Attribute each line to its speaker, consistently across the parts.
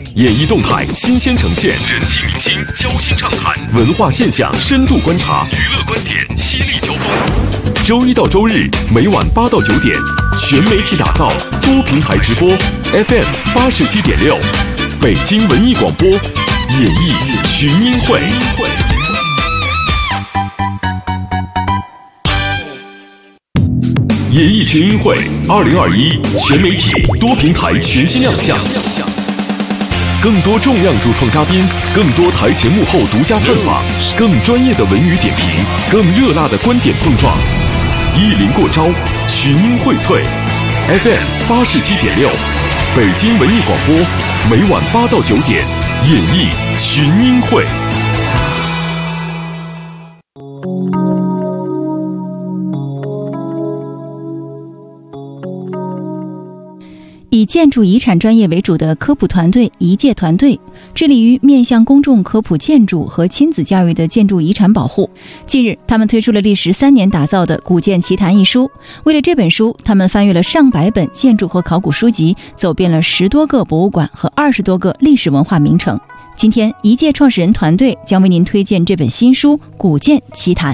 Speaker 1: 演艺动态新鲜呈现，人气明星交心畅谈，文化现象深度观察，娱乐观点犀利交锋。周一到周日每晚8到9点，全媒体打造，多平台直播 ，FM 87.6，北京文艺广播，演艺群英会。演艺群英会2021全媒体多平台全新亮相，更多重量主创嘉宾，更多台前幕后独家专访，更专业的文娱点评，更热辣的观点碰撞，一临过招，群英荟萃。FM 87.6，北京文艺广播，每晚8到9点，演艺群英会。
Speaker 2: 以建筑遗产专业为主的科普团队宜界团队，致力于面向公众科普建筑和亲子教育的建筑遗产保护。近日，他们推出了历时3年打造的《古建奇谈》一书。为了这本书，他们翻阅了上百本建筑和考古书籍，走遍了10多个博物馆和20多个历史文化名城。今天，宜界创始人团队将为您推荐这本新书《古建奇谈》。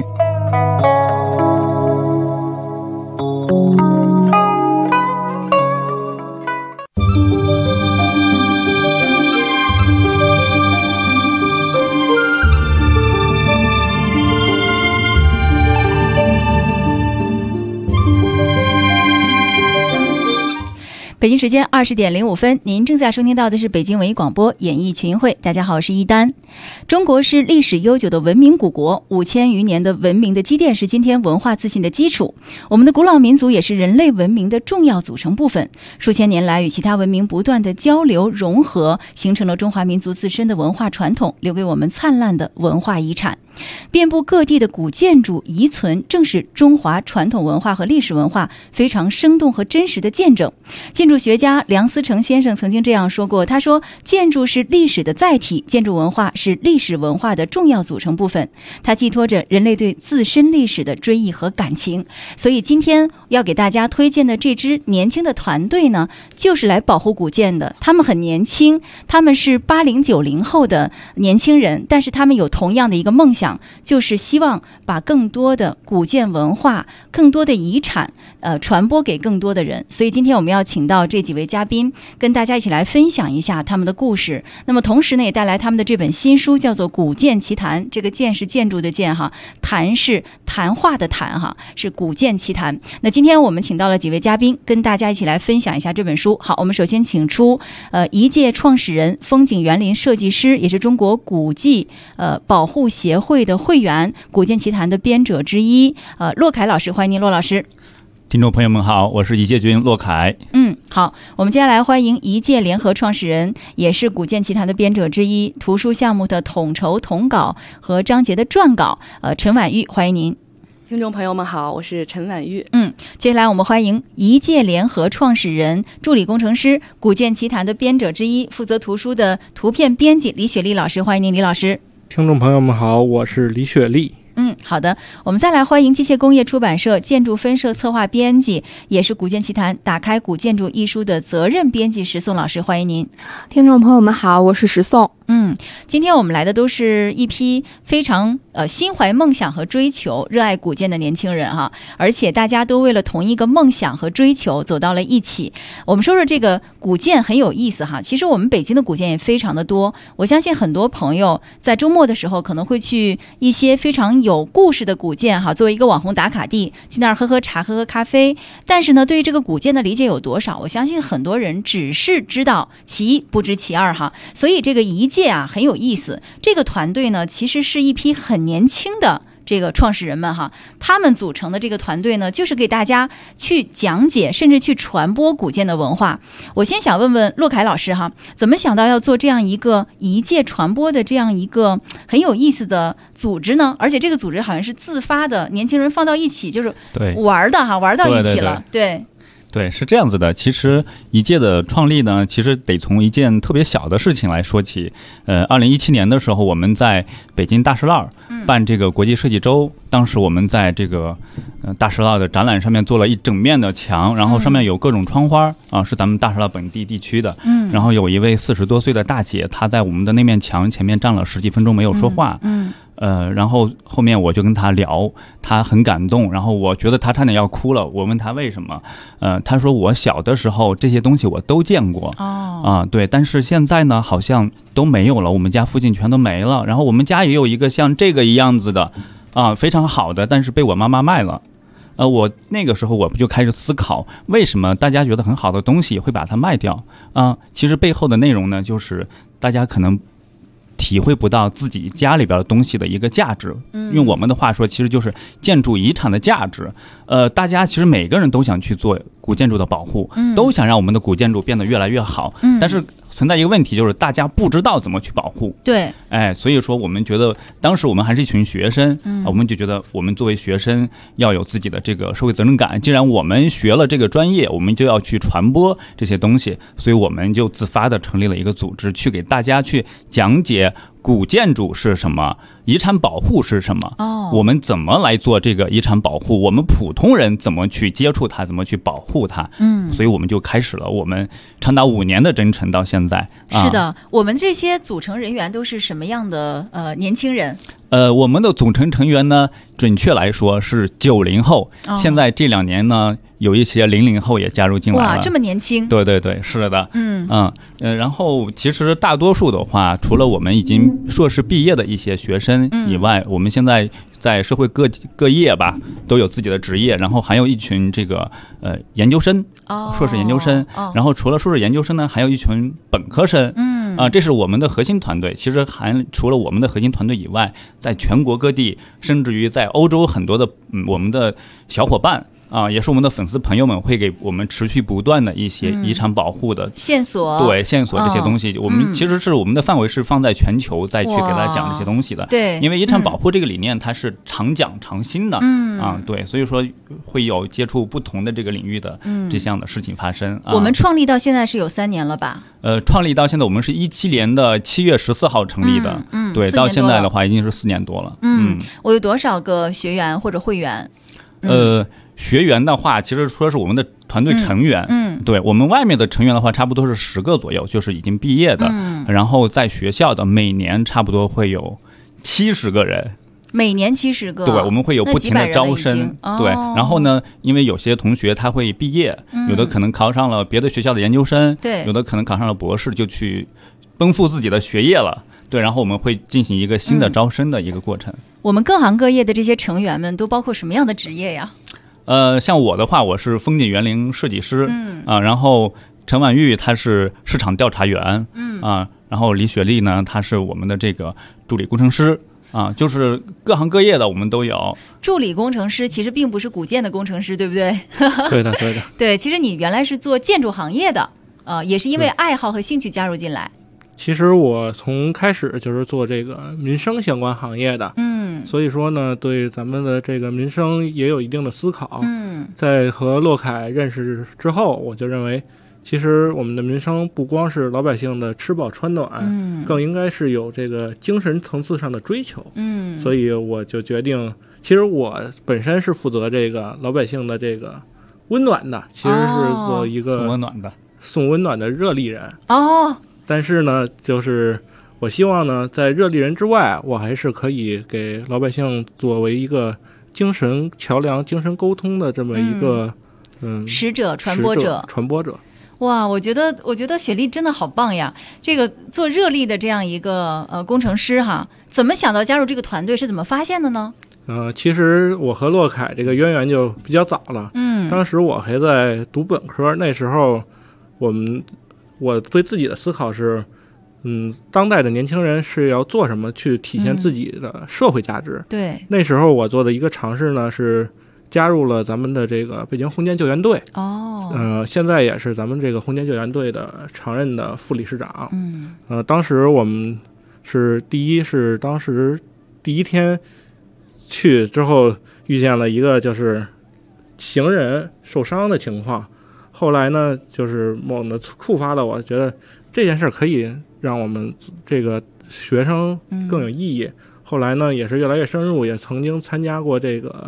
Speaker 2: 北京时间20点05分，您正在收听到的是北京文艺广播演艺群英会。大家好，我是一丹。中国是历史悠久的文明古国，5000余年的文明的积淀是今天文化自信的基础。我们的古老民族也是人类文明的重要组成部分，数千年来与其他文明不断的交流融合，形成了中华民族自身的文化传统，留给我们灿烂的文化遗产。遍布各地的古建筑遗存，正是中华传统文化和历史文化非常生动和真实的见证。建筑学家梁思成先生曾经这样说过，他说，建筑是历史的载体，建筑文化是历史文化的重要组成部分，它寄托着人类对自身历史的追忆和感情。所以今天要给大家推荐的这支年轻的团队呢，就是来保护古建的。他们很年轻，他们是80、90后的年轻人，但是他们有同样的一个梦想，就是希望把更多的古建文化、更多的遗产传播给更多的人。所以今天我们要请到这几位嘉宾，跟大家一起来分享一下他们的故事。那么同时呢，也带来他们的这本新书，叫做《古建奇谈》。这个建是建筑的建哈，谈是谈话的谈哈，是古建奇谈。那今天我们请到了几位嘉宾，跟大家一起来分享一下这本书。好，我们首先请出宜界创始人、风景园林设计师，也是中国古迹保护协会的会员，《古建奇谈》的编者之一骆凯老师，欢迎您，骆老师。
Speaker 3: 听众朋友们好，我是宜界君骆凯。
Speaker 2: 好，我们接下来欢迎宜界联合创始人，也是《古建奇谈》的编者之一，图书项目的统筹统稿和章节的撰稿陈婉玉，欢迎您。
Speaker 4: 听众朋友们好，我是陈婉玉。
Speaker 2: 接下来我们欢迎宜界联合创始人、助理工程师、《古建奇谈》的编者之一，负责图书的图片编辑李雪丽老师，欢迎您，李老师。
Speaker 5: 听众朋友们好，我是李雪丽。
Speaker 2: 好的，我们再来欢迎机械工业出版社建筑分社策划编辑，也是《古建奇谈》打开古建筑一书的责任编辑石颂老师，欢迎您。
Speaker 6: 听众朋友们好，我是石颂。
Speaker 2: 今天我们来的都是一批非常心怀梦想和追求、热爱古建的年轻人哈，而且大家都为了同一个梦想和追求走到了一起。我们说说这个古建很有意思哈，其实我们北京的古建也非常的多，我相信很多朋友在周末的时候可能会去一些非常有故事的古建哈，作为一个网红打卡地，去那儿喝喝茶、喝喝咖啡。但是呢，对于这个古建的理解有多少？我相信很多人只是知道其一，不知其二哈。所以这个宜界啊很有意思，这个团队呢其实是一批很年轻的这个创始人们哈，他们组成的这个团队呢，就是给大家去讲解，甚至去传播古建的文化。我先想问问骆凯老师哈，怎么想到要做这样一个宜界传播的这样一个很有意思的组织呢？而且这个组织好像是自发的，年轻人放到一起就是玩的哈，玩到一起了，对。
Speaker 3: 对，是这样子的。其实一届的创立呢，其实得从一件特别小的事情来说起。2017年的时候，我们在北京大石栏办这个国际设计周，当时我们在这个大石栏的展览上面做了一整面的墙，然后上面有各种窗花啊，是咱们大石栏本地地区的。然后有一位40多岁的大姐，她在我们的那面墙前面站了10几分钟没有说话。然后后面我就跟他聊，他很感动，然后我觉得他差点要哭了。我问他为什么，他说我小的时候这些东西我都见过，对，但是现在呢好像都没有了，我们家附近全都没了。然后我们家也有一个像这个一样子的，非常好的，但是被我妈妈卖了。我那个时候我就开始思考，为什么大家觉得很好的东西会把它卖掉其实背后的内容呢，就是大家可能体会不到自己家里边的东西的一个价值。用我们的话说，其实就是建筑遗产的价值。大家其实每个人都想去做古建筑的保护，都想让我们的古建筑变得越来越好。但是存在一个问题，就是大家不知道怎么去保护。
Speaker 2: 对，
Speaker 3: 所以说我们觉得当时我们还是一群学生，我们就觉得我们作为学生要有自己的这个社会责任感。既然我们学了这个专业，我们就要去传播这些东西，所以我们就自发的成立了一个组织，去给大家去讲解古建筑是什么，遗产保护是什么，我们怎么来做这个遗产保护，我们普通人怎么去接触它，怎么去保护它。所以我们就开始了我们长达5年的征程到现在。
Speaker 2: 是的，我们这些组成人员都是什么样的年轻人？
Speaker 3: 我们的组成成员呢，准确来说是90后，现在这2年呢，有一些00后也加入进来了。
Speaker 2: 哇，这么年轻！
Speaker 3: 对对对，是的。然后其实大多数的话，除了我们已经硕士毕业的一些学生以外，我们现在在社会各业吧都有自己的职业，然后还有一群这个研究生，硕士研究生，然后除了硕士研究生呢，还有一群本科生。这是我们的核心团队。其实还除了我们的核心团队以外，在全国各地，甚至于在欧洲很多的我们的小伙伴也是我们的粉丝朋友们会给我们持续不断的一些遗产保护的
Speaker 2: 线索，
Speaker 3: 对线索这些东西，我们其实是我们的范围是放在全球再去给大家讲这些东西的。
Speaker 2: 对，
Speaker 3: 因为遗产保护这个理念它是常讲常新的，对，所以说会有接触不同的这个领域的这样的事情发生。
Speaker 2: 我们创立到现在是有3年了吧？
Speaker 3: 创立到现在我们是17年的7月14号成立的，对，到现在的话已经是4年多了。
Speaker 2: 我有多少个学员或者会员？
Speaker 3: 学员的话，其实说是我们的团队成员，对，我们外面的成员的话，差不多是10个左右，就是已经毕业的，然后在学校的每年差不多会有70个人。
Speaker 2: 每年70个，
Speaker 3: 对，我们会有不停的招生，对，然后呢，因为有些同学他会毕业，有的可能考上了别的学校的研究生，
Speaker 2: 对，
Speaker 3: 有的可能考上了博士，就去奔赴自己的学业了，对，然后我们会进行一个新的招生的一个过程。
Speaker 2: 我们各行各业的这些成员们都包括什么样的职业呀？
Speaker 3: 像我的话，我是风景园林设计师，然后陈婉玉她是市场调查员，然后李雪丽呢，她是我们的这个助理工程师。就是各行各业的我们都有。
Speaker 2: 助理工程师其实并不是古建的工程师，对不对？
Speaker 5: 对的，对的。
Speaker 2: 对，其实你原来是做建筑行业的，也是因为爱好和兴趣加入进来。
Speaker 5: 其实我从开始就是做这个民生相关行业的，所以说呢，对咱们的这个民生也有一定的思考。在和洛凯认识之后，我就认为，其实我们的民生不光是老百姓的吃饱穿暖，更应该是有这个精神层次上的追求。所以我就决定，其实我本身是负责这个老百姓的这个温暖的，其实是做一个送温暖的热力人。但是呢，就是我希望呢，在热力人之外，我还是可以给老百姓作为一个精神桥梁、精神沟通的这么一个
Speaker 2: 使者、传播者。哇，我觉得雪莉真的好棒呀！这个做热力的这样一个工程师哈，怎么想到加入这个团队？是怎么发现的呢？
Speaker 5: 其实我和洛凯这个渊源就比较早了。当时我还在读本科，那时候我对自己的思考是，当代的年轻人是要做什么去体现自己的社会价值。
Speaker 2: 对，
Speaker 5: 那时候我做的一个尝试呢是加入了咱们的这个北京红间救援队。现在也是咱们这个红间救援队的常任的副理事长。当时我们是当时第一天去之后遇见了一个就是行人受伤的情况。 后来呢，就是猛地触发了我，觉得这件事可以让我们这个学生更有意义。后来呢，也是越来越深入，也曾经参加过这个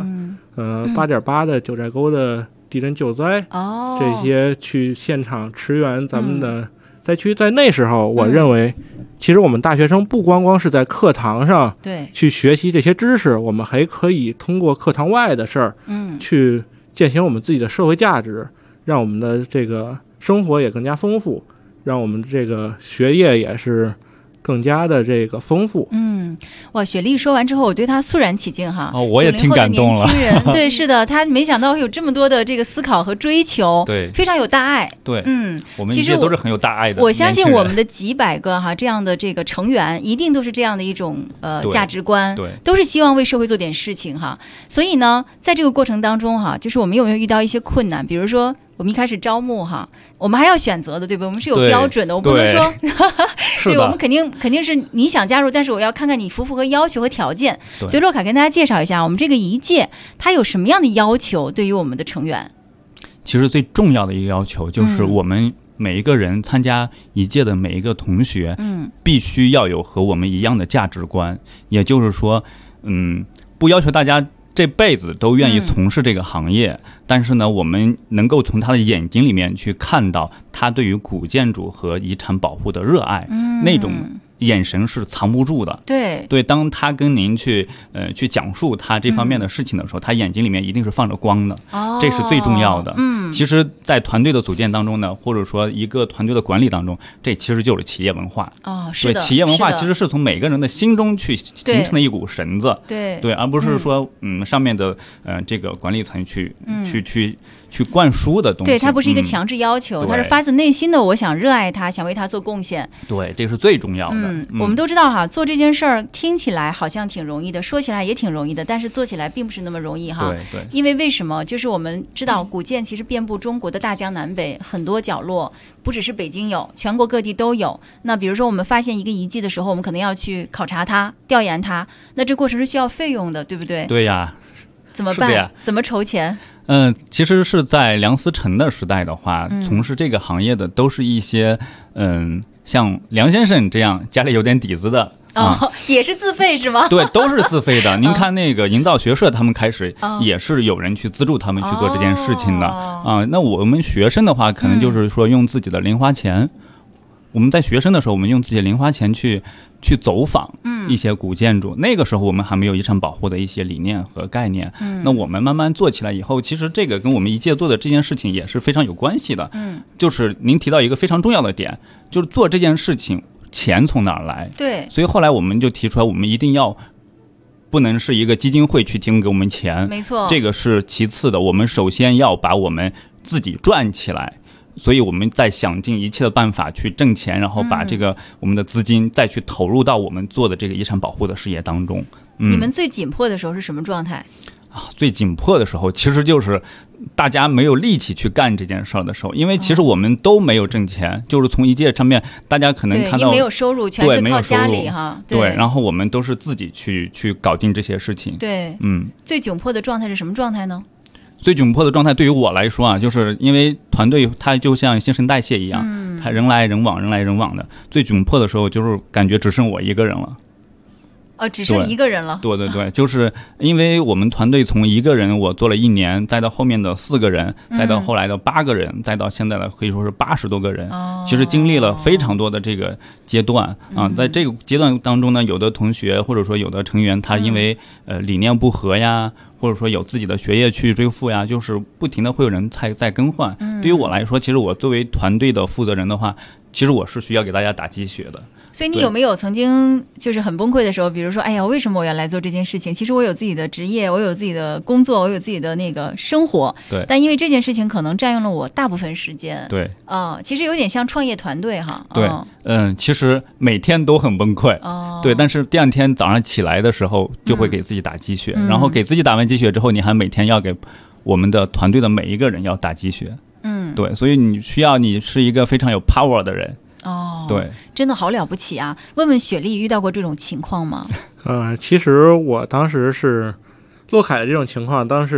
Speaker 5: 8.8的九寨沟的地震救灾，这些去现场驰援咱们的灾区。在那时候，我认为，其实我们大学生不光光是在课堂上去学习这些知识，我们还可以通过课堂外的事儿，去践行我们自己的社会价值，让我们的这个生活也更加丰富，让我们这个学业也是更加的这个丰富。
Speaker 2: 哇，雪莉说完之后，我对她肃然起敬哈。
Speaker 3: 我也挺感动了。
Speaker 2: 年轻人，对，是的，她没想到会有这么多的这个思考和追求，
Speaker 3: 对，
Speaker 2: 非常有大爱。
Speaker 3: 对，我们一些都是很有大爱的。
Speaker 2: 我相信我们的几百个这样的这个成员，一定都是这样的一种价值观，
Speaker 3: 对，
Speaker 2: 都是希望为社会做点事情哈。所以呢，在这个过程当中就是我们有没有遇到一些困难？比如说，我们一开始招募我们还要选择的，对不对？我们是有标准的，我不能说，对，我们肯定是你想加入，但是我要看看你符不符合要求和条件。所以洛凯跟大家介绍一下，我们这个一届它有什么样的要求对于我们的成员？
Speaker 3: 其实最重要的一个要求就是我们每一个人参加一届的每一个同学，必须要有和我们一样的价值观，也就是说，不要求大家这辈子都愿意从事这个行业，但是呢，我们能够从他的眼睛里面去看到他对于古建筑和遗产保护的热爱，那种眼神是藏不住的。对，当他跟您去讲述他这方面的事情的时候，他眼睛里面一定是放着光的，这是最重要的。其实在团队的组建当中呢，或者说一个团队的管理当中，这其实就是企业文化。
Speaker 2: 是的，
Speaker 3: 对，企业文化其实是从每个人的心中去形成的一股绳子。
Speaker 2: 对，
Speaker 3: 而不是说上面的这个管理层去灌输的东西。
Speaker 2: 对，它不是一个强制要求，它是发自内心的，我想热爱它，想为它做贡献。
Speaker 3: 对，这是最重要的。
Speaker 2: 我们都知道做这件事儿听起来好像挺容易的，说起来也挺容易的，但是做起来并不是那么容易
Speaker 3: 对，
Speaker 2: 因为为什么？就是我们知道古建其实遍布中国的大江南北很多角落，不只是北京有，全国各地都有。那比如说我们发现一个遗迹的时候，我们可能要去考察它、调研它，那这过程是需要费用的，对不对？
Speaker 3: 对呀。
Speaker 2: 怎么办？怎么筹钱？
Speaker 3: 其实是在梁思成的时代的话，从事这个行业的都是一些像梁先生这样家里有点底子的。
Speaker 2: 也是自费是吗？
Speaker 3: 对，都是自费的。您看那个营造学社，他们开始也是有人去资助他们去做这件事情的那我们学生的话，可能就是说用自己的零花钱。我们在学生的时候，我们用自己的零花钱去走访一些古建筑，那个时候我们还没有遗产保护的一些理念和概念。那我们慢慢做起来以后，其实这个跟我们一届做的这件事情也是非常有关系的。就是您提到一个非常重要的点，就是做这件事情钱从哪儿来？
Speaker 2: 对，
Speaker 3: 所以后来我们就提出来，我们一定要不能是一个基金会去提供给我们钱，
Speaker 2: 没错，
Speaker 3: 这个是其次的。我们首先要把我们自己赚起来。所以我们在想尽一切的办法去挣钱，然后把这个我们的资金再去投入到我们做的这个遗产保护的事业当中。
Speaker 2: 你们最紧迫的时候是什么状态？
Speaker 3: 最紧迫的时候其实就是大家没有力气去干这件事儿的时候，因为其实我们都没有挣钱，就是从一届上面大家可能看到
Speaker 2: 没有收入，全是靠家里
Speaker 3: 对，然后我们都是自己去搞定这些事情。
Speaker 2: 对，最窘迫的状态是什么状态呢？
Speaker 3: 最窘迫的状态对于我来说就是因为团队它就像新陈代谢一样，它人来人往，人来人往的。最窘迫的时候就是感觉只剩我一个人了。
Speaker 2: 只剩一个人了。
Speaker 3: 对，就是因为我们团队从一个人我做了1年，再到后面的4个人，再到后来的8个人，再到现在的可以说是80多个人。其实经历了非常多的这个阶段在这个阶段当中呢，有的同学或者说有的成员他因为理念不合呀，或者说有自己的学业去追赴呀，就是不停的会有人在更换。对于我来说，其实我作为团队的负责人的话，其实我是需要给大家打鸡血的。
Speaker 2: 所以你有没有曾经就是很崩溃的时候，比如说哎呀，为什么我要来做这件事情？其实我有自己的职业，我有自己的工作，我有自己的那个生活，
Speaker 3: 对，
Speaker 2: 但因为这件事情可能占用了我大部分时间。
Speaker 3: 对，
Speaker 2: 其实有点像创业团队哈。
Speaker 3: 对，其实每天都很崩溃。对，但是第2天早上起来的时候就会给自己打鸡血，然后给自己打完鸡血之后，你还每天要给我们的团队的每一个人要打鸡血。对，所以你是一个非常有 power 的人。对，
Speaker 2: 真的好了不起啊！问问雪莉遇到过这种情况吗？
Speaker 5: 其实我当时是洛凯的这种情况，当时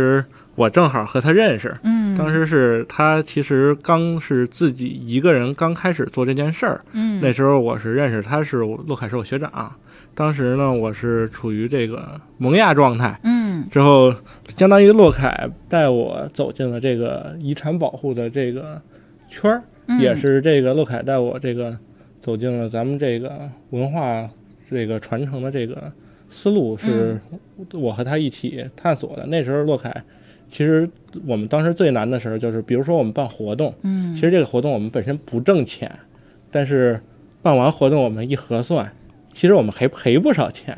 Speaker 5: 我正好和他认识。当时是他其实刚是自己一个人刚开始做这件事儿。那时候我是认识他，是洛凯是我学长。当时呢，我是处于这个萌芽状态。之后相当于洛凯带我走进了这个遗产保护的这个圈儿，也是这个洛凯带我这个走进了咱们这个文化这个传承的这个思路，是我和他一起探索的。那时候洛凯其实我们当时最难的时候就是，比如说我们办活动，其实这个活动我们本身不挣钱，但是办完活动我们一核算，其实我们还赔不少钱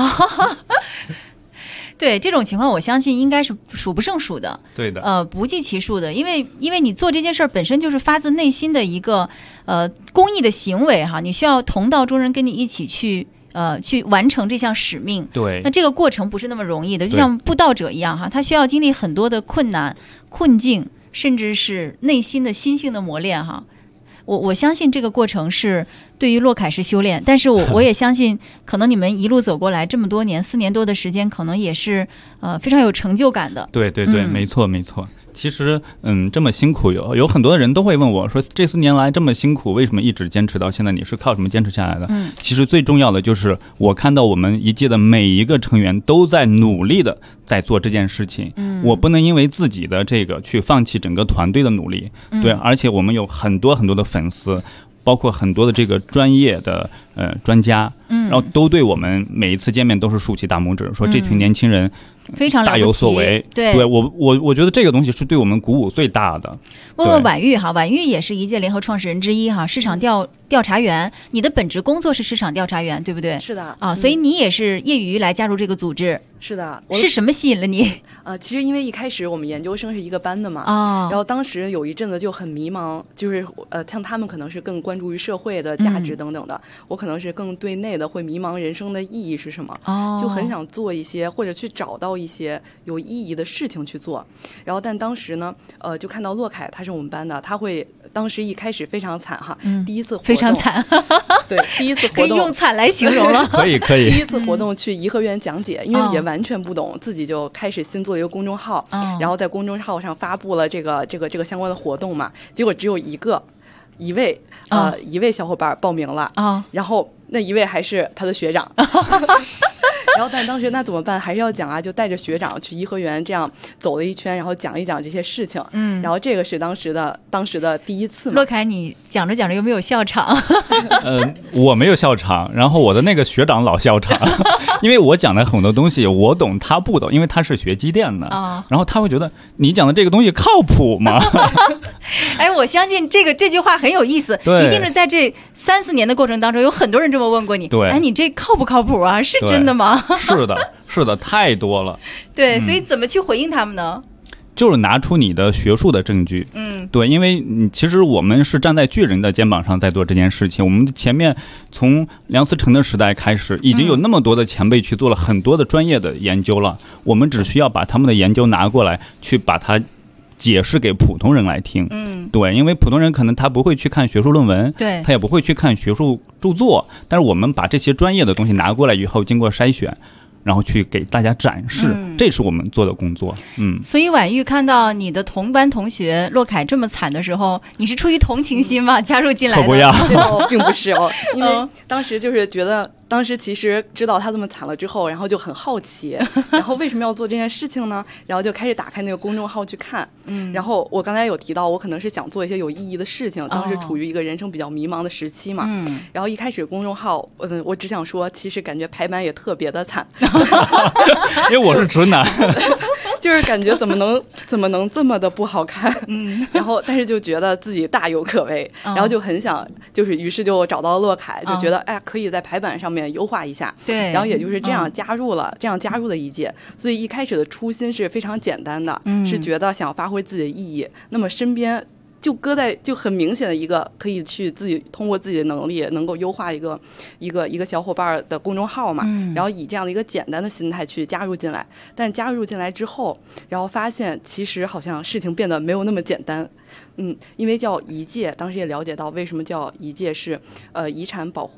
Speaker 2: 对，这种情况我相信应该是数不胜数的，
Speaker 3: 对的，
Speaker 2: 不计其数的，因为你做这件事儿本身就是发自内心的一个公益的行为哈，你需要同道中人跟你一起去完成这项使命。
Speaker 3: 对，
Speaker 2: 那这个过程不是那么容易的，就像布道者一样哈，他需要经历很多的困难、困境，甚至是内心的心性的磨练哈。我相信这个过程是对于洛凯是修炼，但是我也相信，可能你们一路走过来这么多年，4年多的时间，可能也是非常有成就感的。
Speaker 3: 对对对，没错没错。其实这么辛苦，有很多的人都会问我说，这4年来这么辛苦，为什么一直坚持到现在？你是靠什么坚持下来的？其实最重要的就是我看到我们一届的每一个成员都在努力的在做这件事情。我不能因为自己的这个去放弃整个团队的努力。对，而且我们有很多很多的粉丝，包括很多的这个专业的专家，然后都对我们每一次见面都是竖起大拇指，说这群年轻人
Speaker 2: 非常了不起，
Speaker 3: 大有所为。对，我觉得这个东西是对我们鼓舞最大的。
Speaker 2: 问问婉玉哈，婉玉也是一届联合创始人之一哈，市场调查员，你的本职工作是市场调查员，对不对？
Speaker 4: 是的
Speaker 2: 啊，所以你也是业余来加入这个组织。
Speaker 4: 是的，
Speaker 2: 是什么吸引了你？
Speaker 4: 其实因为一开始我们研究生是一个班的嘛，然后当时有一阵子就很迷茫，就是像他们可能是更关注于社会的价值等等的，我可能是更对内的，会迷茫人生的意义是什么，就很想做一些或者去找到一些有意义的事情去做。然后但当时呢，就看到洛凯他是我们班的，他会当时一开始非常惨哈，第一次活动
Speaker 2: 非常惨，
Speaker 4: 对，第一次活动
Speaker 2: 可以用惨来形容了，
Speaker 3: 可以。
Speaker 4: 第一次活动去颐和园讲解，因为也完全不懂，自己就开始新做一个公众号，然后在公众号上发布了这个相关的活动嘛，结果只有一位小伙伴报名了，然后那一位还是他的学长。然后但当时那怎么办，还是要讲啊，就带着学长去颐和园这样走了一圈，然后讲一讲这些事情。然后这个是当时的第一次嘛。
Speaker 2: 洛凯，你讲着讲着有没有笑场？
Speaker 3: 我没有笑场，然后我的那个学长老笑场，因为我讲的很多东西我懂他不懂，因为他是学机电的，然后他会觉得你讲的这个东西靠谱吗？
Speaker 2: 哎，我相信这句话很有意思，一定是在这3-4年的过程当中，有很多人这么问过你。
Speaker 3: 对，
Speaker 2: 哎，你这靠不靠谱啊？是真的吗？
Speaker 3: 是的，太多了。
Speaker 2: 对，所以怎么去回应他们呢？
Speaker 3: 就是拿出你的学术的证据。对，因为其实我们是站在巨人的肩膀上在做这件事情。我们前面从梁思成的时代开始，已经有那么多的前辈去做了很多的专业的研究了，我们只需要把他们的研究拿过来，去把它解释给普通人来听。对，因为普通人可能他不会去看学术论文，
Speaker 2: 对，
Speaker 3: 他也不会去看学术著作，但是我们把这些专业的东西拿过来以后，经过筛选，然后去给大家展示，这是我们做的工作。
Speaker 2: 所以婉玉看到你的同班同学洛凯这么惨的时候，你是出于同情心吗？加入进来的？
Speaker 3: 可不要，
Speaker 4: 这倒并不是哦，因为当时就是觉得。当时其实知道他这么惨了之后，然后就很好奇，然后为什么要做这件事情呢？然后就开始打开那个公众号去看。然后我刚才有提到，我可能是想做一些有意义的事情，当时处于一个人生比较迷茫的时期嘛。然后一开始公众号，我只想说，其实感觉排版也特别的惨，
Speaker 3: 因为我是直男，
Speaker 4: 就是感觉怎么能这么的不好看。然后但是就觉得自己大有可为，然后就很想，于是就找到洛凯，就觉得哎，可以在排版上面优化一下。
Speaker 2: 对，
Speaker 4: 然后也就是这样加入了一届。所以一开始的初心是非常简单的，是觉得想要发挥自己的意义。那么身边就搁在就很明显的一个可以去自己通过自己的能力能够优化一个小伙伴的公众号嘛。然后以这样的一个简单的心态去加入进来。但加入进来之后，然后发现其实好像事情变得没有那么简单。因为叫遗界，当时也了解到为什么叫遗界，是遗产保护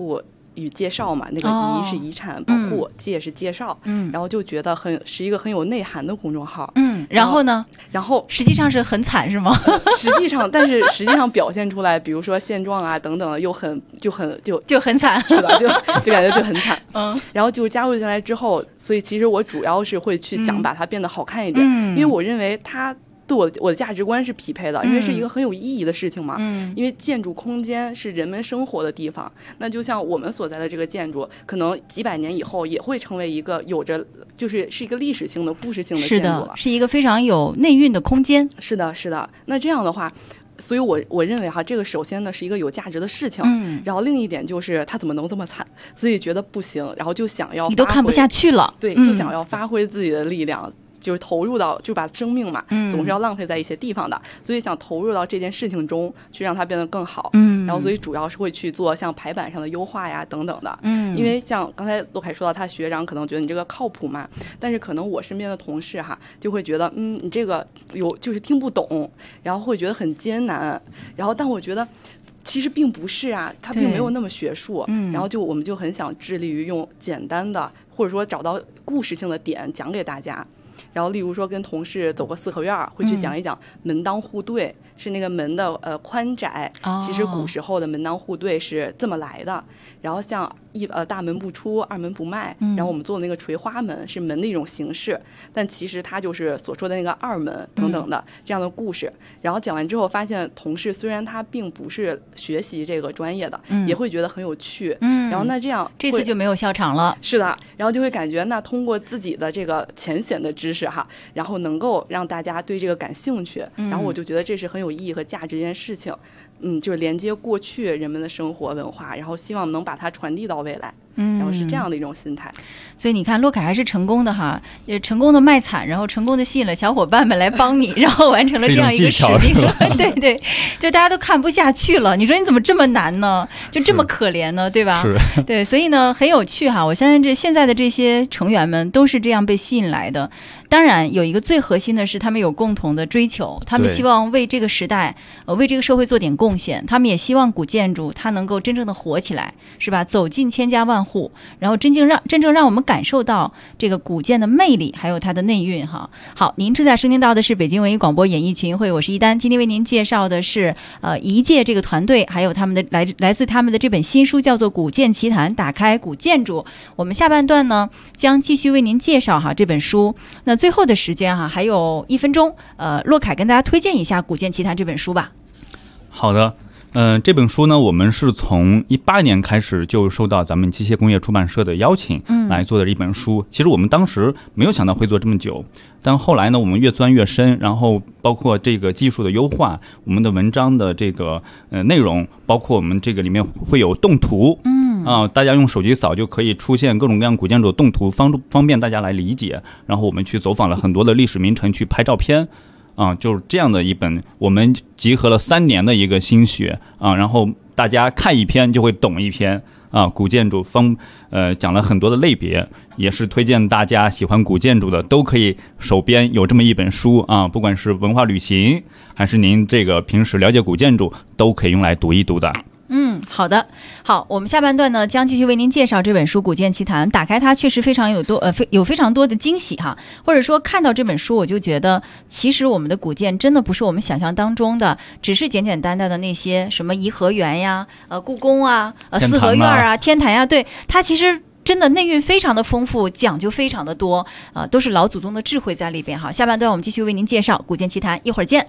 Speaker 4: 与介绍嘛，那个遗是遗产保护，介是介绍，然后就觉得是一个很有内涵的公众号。
Speaker 2: 然后呢？
Speaker 4: 然后
Speaker 2: 实际上是很惨是吗？
Speaker 4: 但是实际上表现出来，比如说现状啊等等，又就很惨，是的，就感觉就很惨。然后就加入进来之后，所以其实我主要是会去想把它变得好看一点，因为我认为它对我的价值观是匹配的，因为是一个很有意义的事情嘛。因为建筑空间是人们生活的地方，那就像我们所在的这个建筑，可能几百年以后也会成为一个有着是一个历史性的故事性的建筑了，
Speaker 2: 是一个非常有内蕴的空间。
Speaker 4: 是的。那这样的话，所以我认为哈，这个首先呢是一个有价值的事情，然后另一点就是它怎么能这么惨，所以觉得不行，然后就想要
Speaker 2: 你都看不下去了，
Speaker 4: 对，就想要发挥自己的力量。就是投入到，就把生命嘛，总是要浪费在一些地方的，所以想投入到这件事情中去，让它变得更好。然后所以主要是会去做像排版上的优化呀等等的。因为像刚才洛凯说到，他学长可能觉得你这个靠谱嘛，但是可能我身边的同事哈就会觉得，你这个就是听不懂，然后会觉得很艰难，然后但我觉得其实并不是啊，它并没有那么学术。然后我们就很想致力于用简单的，或者说找到故事性的点讲给大家。然后例如说跟同事走过四合院，会去讲一讲门当户对，是那个门的宽窄，其实古时候的门当户对是这么来的。然后像大门不出二门不迈，然后我们做的那个垂花门是门的一种形式，但其实它就是所说的那个二门等等的这样的故事。然后讲完之后发现同事虽然他并不是学习这个专业的，也会觉得很有趣。然后那
Speaker 2: 这次就没有笑场了。
Speaker 4: 是的，然后就会感觉那通过自己的这个浅显的知识哈，然后能够让大家对这个感兴趣，然后我就觉得这是很有意义和价值一件事情。就是连接过去人们的生活文化，然后希望能把它传递到未来。然后是这样的一种心态。
Speaker 2: 所以你看洛凯还是成功的哈，也成功的卖惨，然后成功的吸引了小伙伴们来帮你，然后完成了这样一个使命。对，就大家都看不下去了，你说你怎么这么难呢，就这么可怜呢，对吧？
Speaker 3: 是。
Speaker 2: 对，所以呢很有趣哈，我相信现在的这些成员们都是这样被吸引来的。当然有一个最核心的是他们有共同的追求，他们希望为这个时代为这个社会做点贡献，他们也希望古建筑它能够真正的活起来，是吧？走进千家万户，然后真正让我们感受到这个古建的魅力还有它的内蕴哈。好，您正在收听到的是北京文艺广播演艺群会，我是一丹，今天为您介绍的是一届这个团队，还有他们的来自他们的这本新书叫做《古建奇谭：打开古建筑》。我们下半段呢将继续为您介绍哈这本书。那最后的时间哈还有1分钟，洛凯跟大家推荐一下《古建奇谭》这本书吧。
Speaker 3: 好的。这本书呢，我们是从18年开始就受到咱们机械工业出版社的邀请来做的一本书。其实我们当时没有想到会做这么久，但后来呢，我们越钻越深，然后包括这个技术的优化，我们的文章的这个内容，包括我们这个里面会有动图，大家用手机扫就可以出现各种各样古建筑的动图，方便大家来理解。然后我们去走访了很多的历史名城去拍照片。就是这样的一本，我们集合了3年的一个心血然后大家看一篇就会懂一篇古建筑讲了很多的类别，也是推荐大家喜欢古建筑的都可以手边有这么一本书不管是文化旅行还是您这个平时了解古建筑，都可以用来读一读的。
Speaker 2: 好的，好，我们下半段呢将继续为您介绍这本书《古建奇谭》。打开它确实非常有非常多的惊喜哈，或者说看到这本书，我就觉得其实我们的古建真的不是我们想象当中的，只是简简单单的那些什么颐和园呀、故宫啊、四合院啊、天坛呀，对，它其实真的内蕴非常的丰富，讲究非常的多都是老祖宗的智慧在里边哈。下半段我们继续为您介绍《古建奇谭》，一会儿见。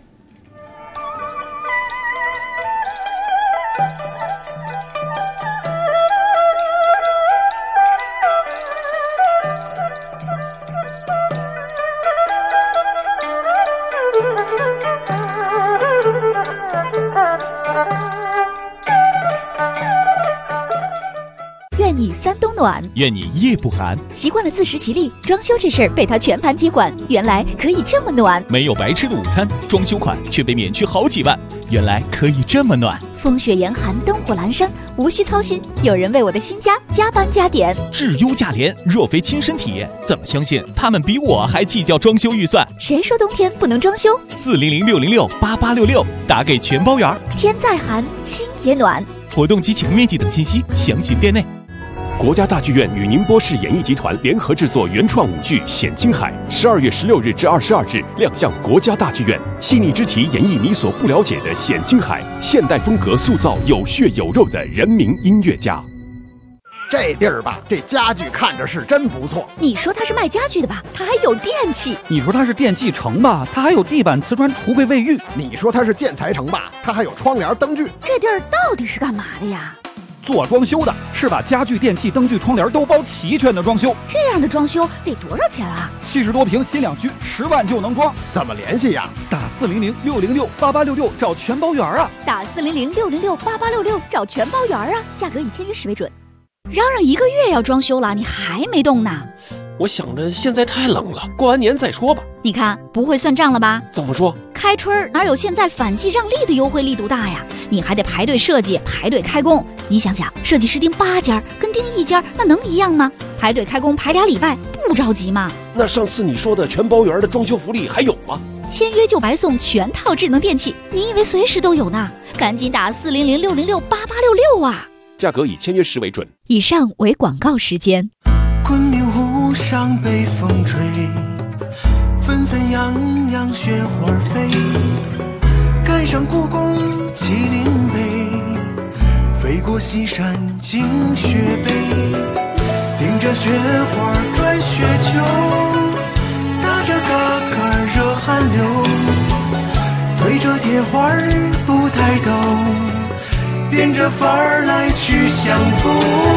Speaker 7: 愿你3冬暖，
Speaker 8: 愿你夜不寒。
Speaker 7: 习惯了自食其力，装修这事儿被他全盘接管，原来可以这么暖。
Speaker 8: 没有白吃的午餐，装修款却被免去好几万，原来可以这么暖。
Speaker 7: 风雪严寒，灯火阑珊，无需操心，有人为我的新家加班加点。
Speaker 8: 质优价廉，若非亲身体验，怎么相信他们比我还计较装修预算？
Speaker 7: 谁说冬天不能装修
Speaker 8: ？400-606-8866，打给全包圆。
Speaker 7: 天再寒，心也暖。
Speaker 8: 活动及请面积等信息详询店内。
Speaker 1: 国家大剧院与宁波市演艺集团联合制作原创舞剧《显青海》，12月16日至22日亮相国家大剧院。细腻肢体演绎你所不了解的显青海，现代风格塑造有血有肉的人民音乐家。
Speaker 9: 这地儿吧，这家具看着是真不错。
Speaker 7: 你说它是卖家具的吧，它还有电器。
Speaker 10: 你说它是电器城吧，它还有地板、瓷砖、橱柜、卫浴。
Speaker 9: 你说它是建材城吧，它还有窗帘、灯具。
Speaker 7: 这地儿到底是干嘛的呀？
Speaker 10: 做装修的，是把家具、电器、灯具、窗帘都包齐全的装修。
Speaker 7: 这样的装修得多少钱啊
Speaker 10: ？70多平新两居，10万就能装。
Speaker 9: 怎么联系呀？
Speaker 10: 打400-606-8866找全包圆啊！
Speaker 7: 打400-606-8866找全包圆啊！价格以签约时为准。嚷嚷1个月要装修了，你还没动呢？
Speaker 11: 我想着现在太冷了，过完年再说吧。
Speaker 7: 你看不会算账了吧？
Speaker 11: 怎么说？
Speaker 7: 开春哪有现在反季让利的优惠力度大呀？你还得排队设计，排队开工。你想想，设计师盯8家跟盯1家，那能一样吗？排队开工排2礼拜，不着急吗？
Speaker 11: 那上次你说的全包圆的装修福利还有吗？
Speaker 7: 签约就白送全套智能电器，你以为随时都有呢？赶紧打400-606-8866啊！
Speaker 11: 价格以签约时为准。
Speaker 7: 以上为广告时间。
Speaker 12: 昆明湖上北风吹，纷纷扬扬雪花飞，赶上故宫麒麟碑，飞过西山惊雪碑，顶着雪花转雪球，打着嘎嘎热汗流，对着铁花不抬头，变着法儿来去相逢，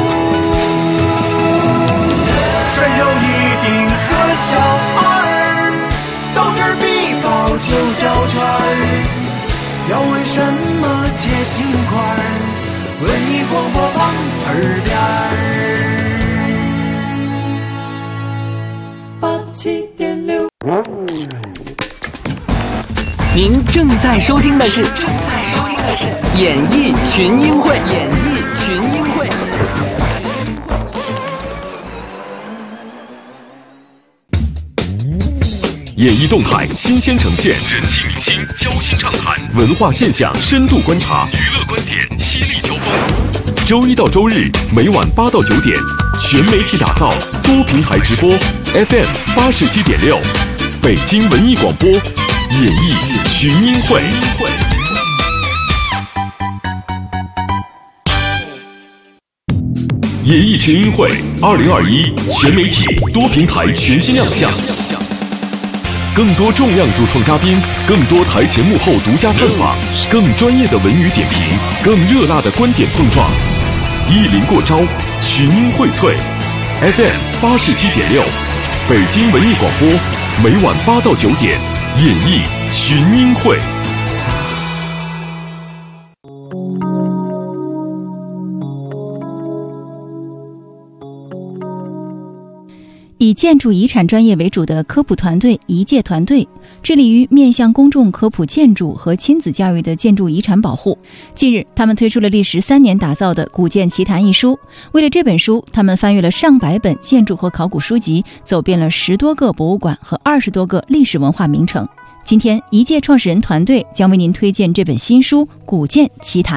Speaker 12: 顺手一顶和小二，到这儿必报就交圈儿，要问什么接心块儿，文艺广播旁耳边87.6。
Speaker 13: 您正在收听的是演艺群英会。
Speaker 1: 演艺动态新鲜呈现，人气明星交心畅谈，文化现象深度观察，娱乐观点犀利交锋。周一到周日每晚8到9点，全媒体打造，多平台直播 ，FM 87.6，北京文艺广播，演艺群英会。演艺群英会2021全媒体多平台全新亮相。更多重量主创嘉宾，更多台前幕后独家探访，更专业的文娱点评，更热辣的观点碰撞，一临过招，群英荟萃。FM 87.6，北京文艺广播，每晚8到9点，演艺群英会。
Speaker 2: 以建筑遗产专业为主的科普团队宜界团队，致力于面向公众科普建筑和亲子教育的建筑遗产保护。近日，他们推出了历时3年打造的《古建奇谈》一书。为了这本书，他们翻阅了上百本建筑和考古书籍，走遍了10多个博物馆和20多个历史文化名城。今天，宜界创始人团队将为您推荐这本新书《古建奇谈》。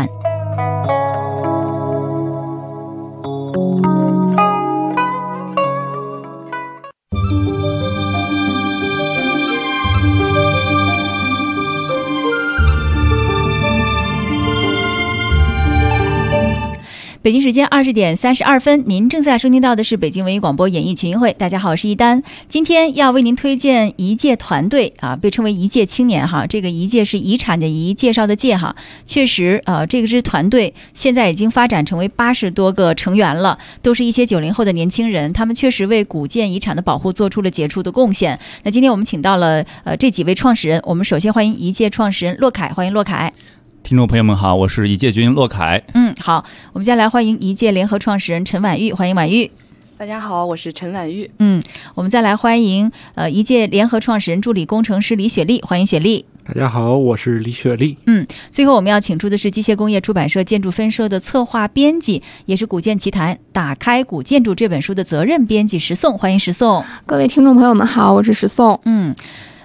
Speaker 2: 北京时间20点32分，您正在收听到的是北京文艺广播演艺群英会。大家好，我是一丹。今天要为您推荐宜界团队啊，被称为宜界青年哈。这个宜界是遗产的宜，介绍的介哈。确实这个支团队现在已经发展成为80多个成员了，都是一些90后的年轻人，他们确实为古建遗产的保护做出了杰出的贡献。那今天我们请到了这几位创始人，我们首先欢迎宜界创始人骆凯，欢迎骆凯。
Speaker 3: 听众朋友们好，我是宜界军骆凯。
Speaker 2: 好，我们接下来欢迎宜界联合创始人陈婉玉，欢迎婉玉。
Speaker 4: 大家好，我是陈婉玉。
Speaker 2: 我们再来欢迎宜界联合创始人助理工程师李雪丽，欢迎雪丽。
Speaker 5: 大家好，我是李雪丽。
Speaker 2: 最后我们要请出的是机械工业出版社建筑分社的策划编辑，也是《古建奇谈：打开古建筑》这本书的责任编辑石颂，欢迎石颂。
Speaker 6: 各位听众朋友们好，我是石颂。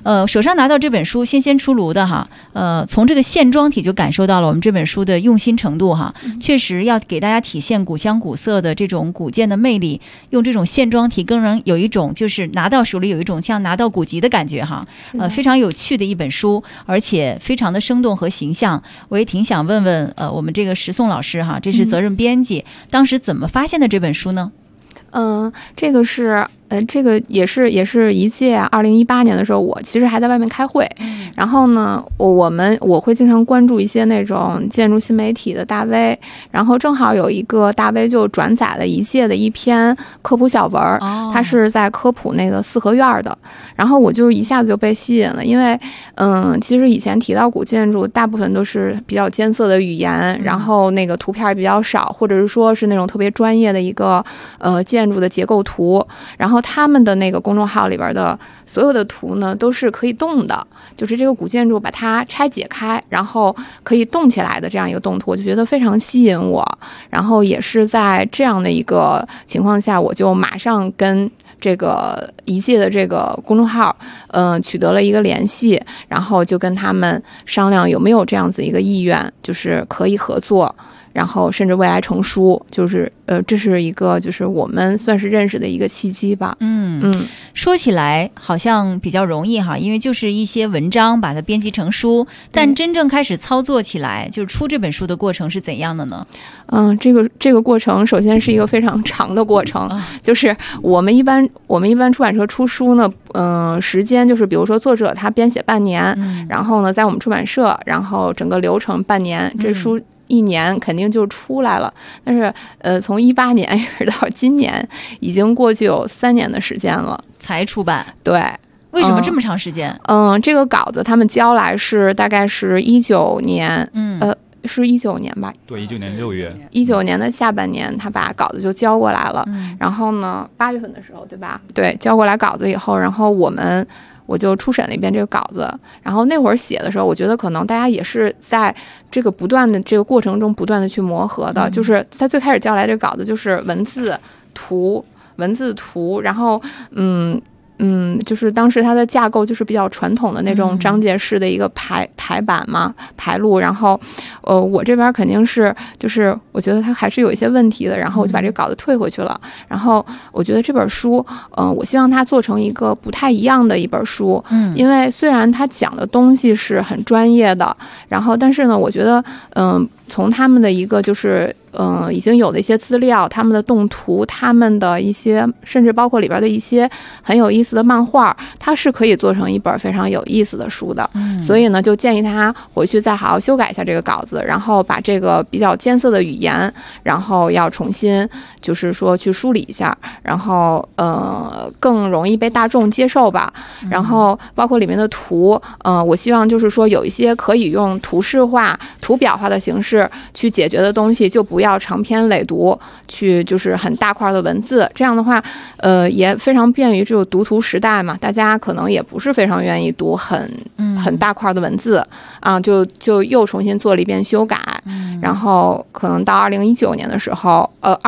Speaker 2: 手上拿到这本书新鲜出炉的哈，从这个线装体就感受到了我们这本书的用心程度哈，确实要给大家体现古香古色的这种古建的魅力，用这种线装体更能有一种就是拿到手里有一种像拿到古籍的感觉哈，非常有趣的一本书，而且非常的生动和形象。我也挺想问问我们这个石颂老师哈，这是责任编辑，当时怎么发现的这本书呢？
Speaker 6: 这个是这个也是一届2018年的时候，我其实还在外面开会，然后呢，我会经常关注一些那种建筑新媒体的大 V， 然后正好有一个大 V 就转载了一届的一篇科普小文，他是在科普那个四合院的，然后我就一下子就被吸引了，因为其实以前提到古建筑，大部分都是比较艰涩的语言，然后那个图片也比较少，或者是说是那种特别专业的一个建筑的结构图，然后他们的那个公众号里边的所有的图呢都是可以动的，就是这个古建筑把它拆解开，然后可以动起来的这样一个动图，我就觉得非常吸引我。然后也是在这样的一个情况下，我就马上跟这个一届的这个公众号取得了一个联系，然后就跟他们商量有没有这样子一个意愿，就是可以合作，然后甚至未来成书，就是这是一个就是我们算是认识的一个契机吧。
Speaker 2: 说起来好像比较容易哈，因为就是一些文章把它编辑成书，但真正开始操作起来，就是出这本书的过程是怎样的呢？
Speaker 6: 这个过程首先是一个非常长的过程，就是我们一般出版社出书呢，时间就是比如说作者他编写半年，然后呢在我们出版社，然后整个流程半年，这书1年肯定就出来了。但是从18年一直到今年，已经过去有3年的时间了
Speaker 2: 才出版。
Speaker 6: 对，
Speaker 2: 为什么这么长时间？
Speaker 6: 这个稿子他们交来是大概是19年，是19年吧？
Speaker 3: 对，19年6月
Speaker 6: ，19年的下半年，他把稿子就交过来了。然后呢，8月份的时候，对吧？对，交过来稿子以后，然后我就初审了一遍这个稿子，然后那会儿写的时候，我觉得可能大家也是在这个不断的这个过程中不断的去磨合的，就是他最开始交来这个稿子就是文字图，然后就是当时它的架构就是比较传统的那种章节式的一个排版嘛，排录，然后我这边肯定是就是我觉得它还是有一些问题的，然后我就把这个稿子退回去了。然后我觉得这本书我希望它做成一个不太一样的一本书，因为虽然它讲的东西是很专业的，然后但是呢我觉得从他们的一个就是已经有的一些资料，他们的动图，他们的一些甚至包括里边的一些很有意思的漫画，它是可以做成一本非常有意思的书的。所以呢就建议他回去再好好修改一下这个稿子，然后把这个比较艰涩的语言，然后要重新就是说去梳理一下，然后更容易被大众接受吧。然后包括里面的图，我希望就是说有一些可以用图示化、图表化的形式去解决的东西，就不要长篇累读，去就是很大块的文字，这样的话也非常便于这种读图时代嘛，大家可能也不是非常愿意读很大块的文字啊，就又重新做了一遍修改，然后可能到2019年的时候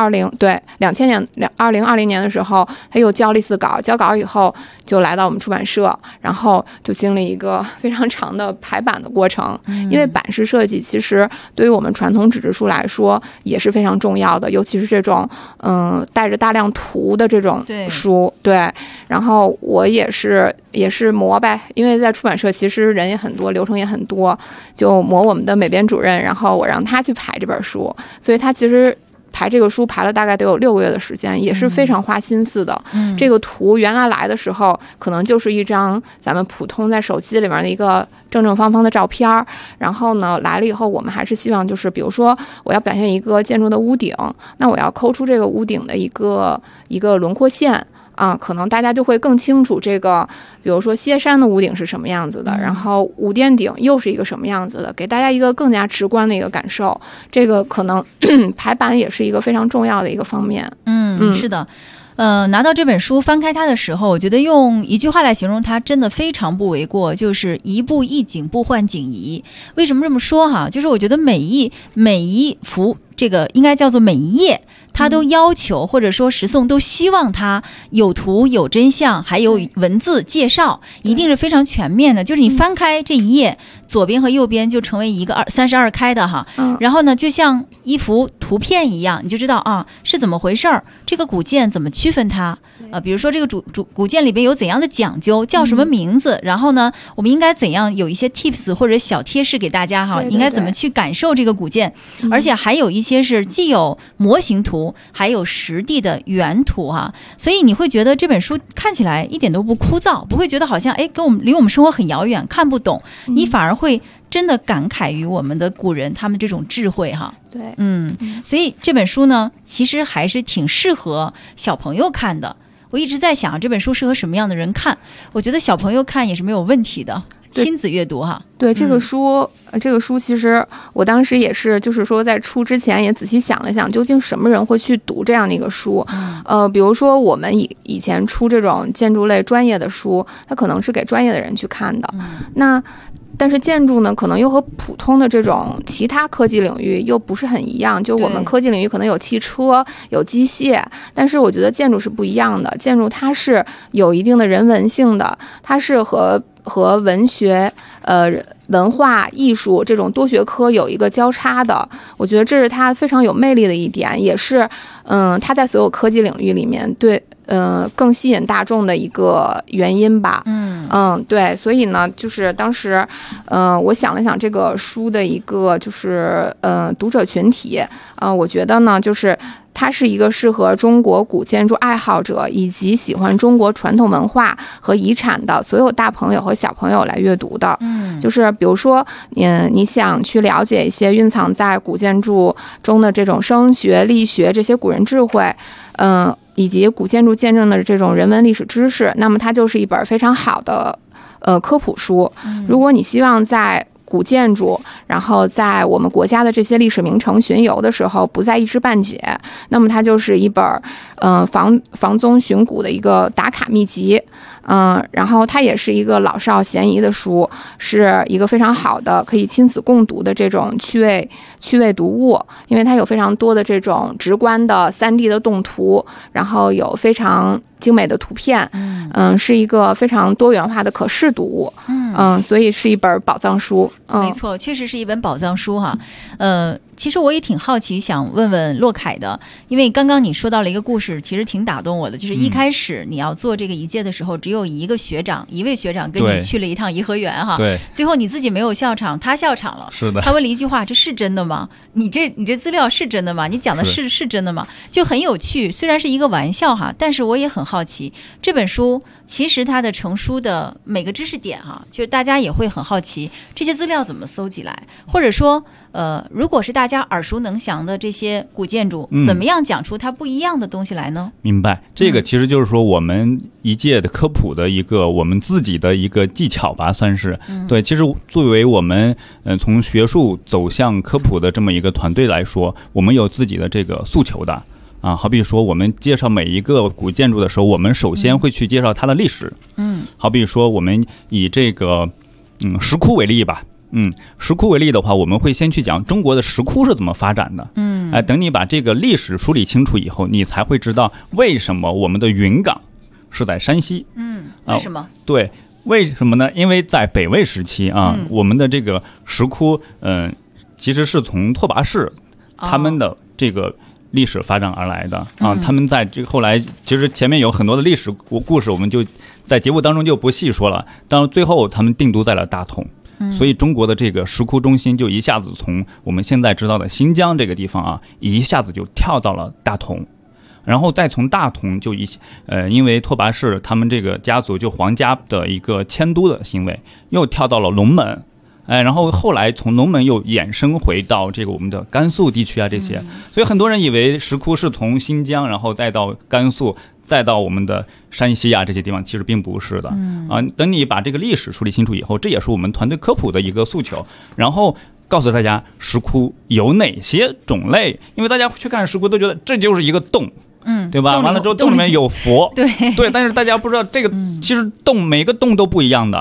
Speaker 6: 2020年的时候他又交了一次稿，交稿以后就来到我们出版社，然后就经历一个非常长的排版的过程。因为版式设计其实对于我们传统纸质书来说也是非常重要的，尤其是这种带着大量图的这种书。对，然后我也是磨呗，因为在出版社其实人也很多，流程也很多，就磨我们的美编主任，然后我让他去排这本书，所以他其实排这个书排了大概得有6个月的时间，也是非常花心思的。这个图原来的时候可能就是一张咱们普通在手机里面的一个正方方的照片，然后呢来了以后我们还是希望就是比如说我要表现一个建筑的屋顶，那我要抠出这个屋顶的一个轮廓线啊，可能大家就会更清楚这个比如说歇山的屋顶是什么样子的，然后五殿顶又是一个什么样子的，给大家一个更加直观的一个感受。这个可能排版也是一个非常重要的一个方面。
Speaker 2: 是的。拿到这本书翻开它的时候，我觉得用一句话来形容它真的非常不为过，就是一步一景不换景移。为什么这么说哈？就是我觉得每一幅这个应该叫做每一页他都要求或者说时诵都希望他有图有真相还有文字介绍，一定是非常全面的，就是你翻开这一页左边和右边就成为一个32开的哈，然后呢就像一幅图片一样，你就知道啊是怎么回事儿，这个古建怎么区分它比如说这个古建里边有怎样的讲究，叫什么名字，然后呢我们应该怎样有一些 tips 或者小贴士给大家哈，应该怎么去感受这个古建，而且还有一些是既有模型图还有实地的原图哈，所以你会觉得这本书看起来一点都不枯燥，不会觉得好像离我们生活很遥远看不懂，你反而会真的感慨于我们的古人他们这种智慧哈。
Speaker 6: 对，
Speaker 2: 所以这本书呢其实还是挺适合小朋友看的。我一直在想这本书适合什么样的人看，我觉得小朋友看也是没有问题的，亲子阅读哈。
Speaker 6: 对，这个书其实我当时也是，就是说在出之前也仔细想了想，究竟什么人会去读这样的一个书？比如说我们以前出这种建筑类专业的书，它可能是给专业的人去看的。但是建筑呢，可能又和普通的这种其他科技领域又不是很一样。就我们科技领域可能有汽车、有机械，但是我觉得建筑是不一样的。建筑它是有一定的人文性的，它是和文学、文化艺术这种多学科有一个交叉的。我觉得这是它非常有魅力的一点，也是它在所有科技领域里面更吸引大众的一个原因吧。对，所以呢，就是当时我想了想这个书的一个就是读者群体，我觉得呢，就是它是一个适合中国古建筑爱好者以及喜欢中国传统文化和遗产的所有大朋友和小朋友来阅读的。就是比如说你想去了解一些蕴藏在古建筑中的这种声学、力学这些古人智慧，以及古建筑见证的这种人文历史知识，那么它就是一本非常好的科普书。如果你希望在古建筑，然后在我们国家的这些历史名城巡游的时候不再一知半解，那么它就是一本房宗寻古的一个打卡秘籍。然后它也是一个老少咸宜的书，是一个非常好的可以亲子共读的这种趣味读物，因为它有非常多的这种直观的3D 的动图，然后有非常精美的图片，是一个非常多元化的可视读物，所以是一本宝藏书。
Speaker 2: 没错，确实是一本宝藏书哈。其实我也挺好奇，想问问骆凯的，因为刚刚你说到了一个故事，其实挺打动我的，就是一开始你要做这个一届的时候，只有一位学长跟你去了一趟颐和园哈，
Speaker 3: 对，
Speaker 2: 最后你自己没有笑场，他笑场了，
Speaker 3: 是的，
Speaker 2: 他问了一句话：“这是真的吗？你这资料是真的吗？你讲的是真的吗？”就很有趣，虽然是一个玩笑哈，但是我也很好奇，这本书其实它的成书的每个知识点哈，就是大家也会很好奇这些资料怎么搜集来，或者说如果是大家耳熟能详的这些古建筑，怎么样讲出它不一样的东西来呢？
Speaker 3: 明白，这个其实就是说我们一届的科普的一个我们自己的一个技巧吧，算是。对，其实作为我们从学术走向科普的这么一个团队来说，我们有自己的这个诉求的。好比说我们介绍每一个古建筑的时候，我们首先会去介绍它的历史。好比说我们以这个石窟为例吧。石窟为例的话，我们会先去讲中国的石窟是怎么发展的。等你把这个历史梳理清楚以后，你才会知道为什么我们的云冈是在山西。
Speaker 2: 为什么？
Speaker 3: 对，为什么呢？因为在北魏时期我们的这个石窟其实是从拓跋氏他们的这个历史发展而来的他们在这个后来，其实前面有很多的历史故事，我们就在节目当中就不细说了。当然最后他们定都在了大同。所以中国的这个石窟中心就一下子从我们现在知道的新疆这个地方一下子就跳到了大同，然后再从大同就因为拓跋氏他们这个家族就皇家的一个迁都的行为，又跳到了龙门，然后后来从龙门又衍生回到这个我们的甘肃地区这些，所以很多人以为石窟是从新疆然后再到甘肃再到我们的山西这些地方，其实并不是的。等你把这个历史梳理清楚以后，这也是我们团队科普的一个诉求，然后告诉大家石窟有哪些种类，因为大家去看石窟都觉得这就是一个洞，对吧？完了之后洞里面有佛，
Speaker 2: 对，
Speaker 3: 但是大家不知道这个其实每个洞都不一样的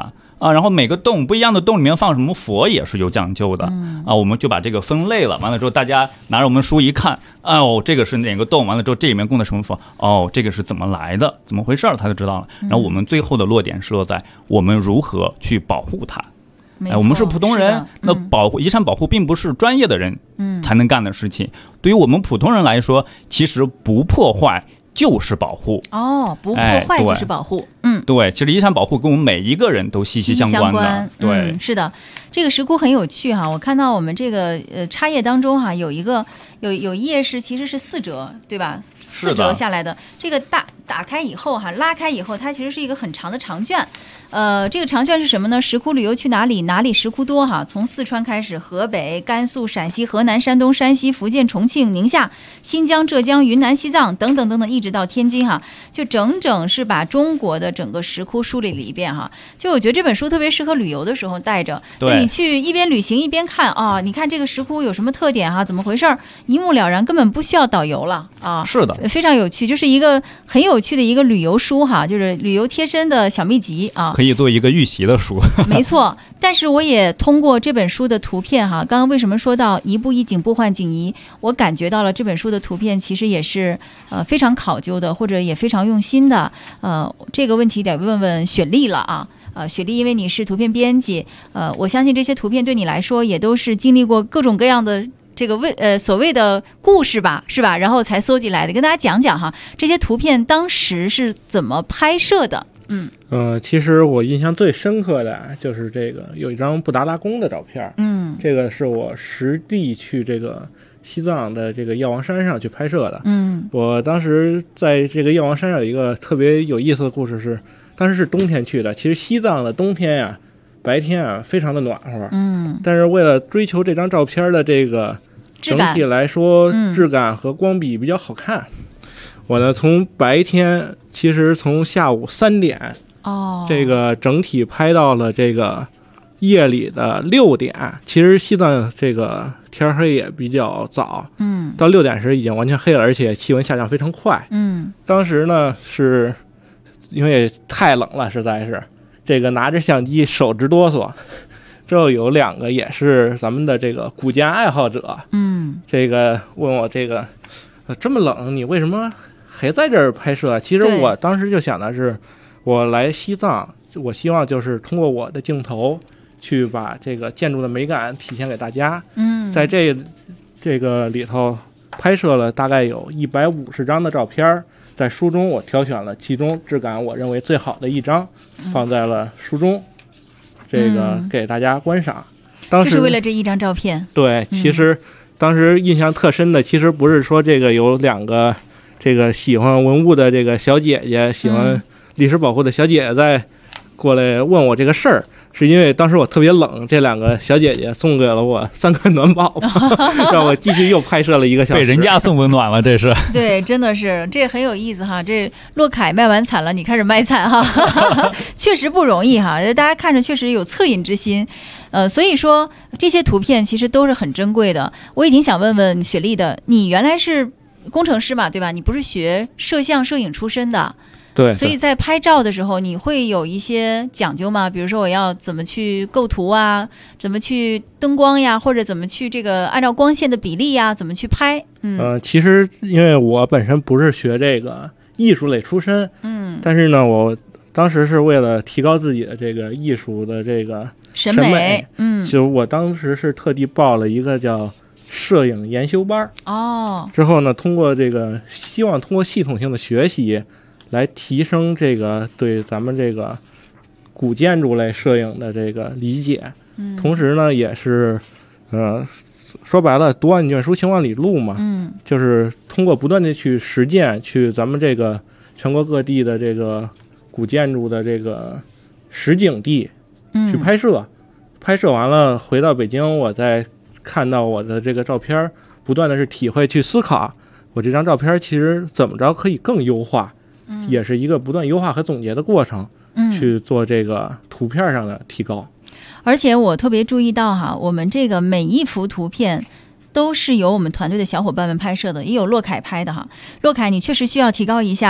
Speaker 3: 啊，然后每个洞不一样的洞里面放什么佛也是有讲究的啊，我们就把这个分类了。完了之后，大家拿着我们书一看，哦，这个是哪个洞？完了之后，这里面供的什么佛？哦，这个是怎么来的？怎么回事？他就知道了。然后我们最后的落点是落在我们如何去保护它。我们是普通人，那保护遗产保护并不是专业的人才能干的事情。对于我们普通人来说，其实不破坏就是保护。
Speaker 2: 哦，不破坏就是保护。
Speaker 3: 对，其实遗产保护跟我们每一个人都息息相关的。对，
Speaker 2: 是的，这个石窟很有趣哈。我看到我们这个插页当中哈，有一个有页是其实是4折，对吧？4折下来的这个打开以后哈，拉开以后，它其实是一个很长的长卷。这个长卷是什么呢？石窟旅游去哪里？哪里石窟多哈？从四川开始，河北、甘肃、陕西、河南、山东、山西、福建、重庆、宁夏、新疆、浙江、云南、西藏等等等等，一直到天津哈，就整整是把中国的整个石窟梳理了一遍哈。就我觉得这本书特别适合旅游的时候带着，那你去一边旅行一边看啊，你看这个石窟有什么特点哈？怎么回事？一目了然，根本不需要导游了啊。
Speaker 3: 是的，
Speaker 2: 非常有趣，就是一个很有趣的一个旅游书哈，就是旅游贴身的小秘籍啊。
Speaker 3: 可以做一个预习的书。
Speaker 2: 没错，但是我也通过这本书的图片哈，刚刚为什么说到一步一景步换景移，我感觉到了这本书的图片其实也是非常考究的，或者也非常用心的。这个问题得问问雪莉了啊。雪莉，因为你是图片编辑，我相信这些图片对你来说也都是经历过各种各样的这个所谓的故事吧，是吧？然后才搜集来的，跟大家讲讲哈，这些图片当时是怎么拍摄的？
Speaker 5: 其实我印象最深刻的就是这个有一张布达拉宫的照片，这个是我实地去这个西藏的这个药王山上去拍摄的。我当时在这个药王山上有一个特别有意思的故事是，当时是冬天去的。其实西藏的冬天呀，白天啊非常的暖和，但是为了追求这张照片的这个整体来说质感和光比比较好看，我呢从白天其实从下午3点这个整体拍到了这个夜里的6点。其实西藏这个天黑也比较早，到6点时已经完全黑了，而且气温下降非常快。当时呢是因为太冷了，实在是这个拿着相机手直哆嗦。之后有2个也是咱们的这个古建爱好者，这个问我这个这么冷你为什么还在这儿拍摄？其实我当时就想的是，我来西藏，我希望就是通过我的镜头去把这个建筑的美感体现给大家。在这个里头拍摄了大概有150张的照片，在书中我挑选了其中质感我认为最好的一张，放在了书中，这个给大家观赏。当时
Speaker 2: 就是为了这一张照片。
Speaker 5: 对，其实当时印象特深的，其实不是说这个有2个这个喜欢文物的这个小姐姐，喜欢历史保护的小姐姐在过来问我这个事儿，是因为当时我特别冷，这2个小姐姐送给了我3个暖宝宝，让我继续又拍摄了1个小时。
Speaker 3: 被人家送温暖了，这是。
Speaker 2: 对，真的是，这很有意思哈。这洛凯卖完惨了，你开始卖惨哈，确实不容易哈。大家看着确实有恻隐之心，所以说这些图片其实都是很珍贵的。我已经想问问雪莉的，你原来是工程师嘛，对吧？你不是学摄像摄影出身的。
Speaker 5: 对，
Speaker 2: 所以在拍照的时候你会有一些讲究吗？比如说我要怎么去构图啊，怎么去灯光呀，或者怎么去这个按照光线的比例呀，怎么去拍？
Speaker 5: 其实因为我本身不是学这个艺术类出身，但是呢我当时是为了提高自己的这个艺术的这个审美，就我当时是特地报了一个叫摄影研修班之后呢希望通过系统性的学习来提升这个对咱们这个古建筑类摄影的这个理解，同时呢也是说白了读万卷书行万里路嘛，就是通过不断的去实践，去咱们这个全国各地的这个古建筑的这个实景地去拍摄，拍摄完了回到北京，我再看到我的这个照片，不断的是体会去思考我这张照片其实怎么着可以更优化，也是一个不断优化和总结的过程，去做这个图片上的提高。
Speaker 2: 而且我特别注意到哈，我们这个每一幅图片都是由我们团队的小伙伴们拍摄的，也有洛凯拍的哈。洛凯，你确实需要提高一下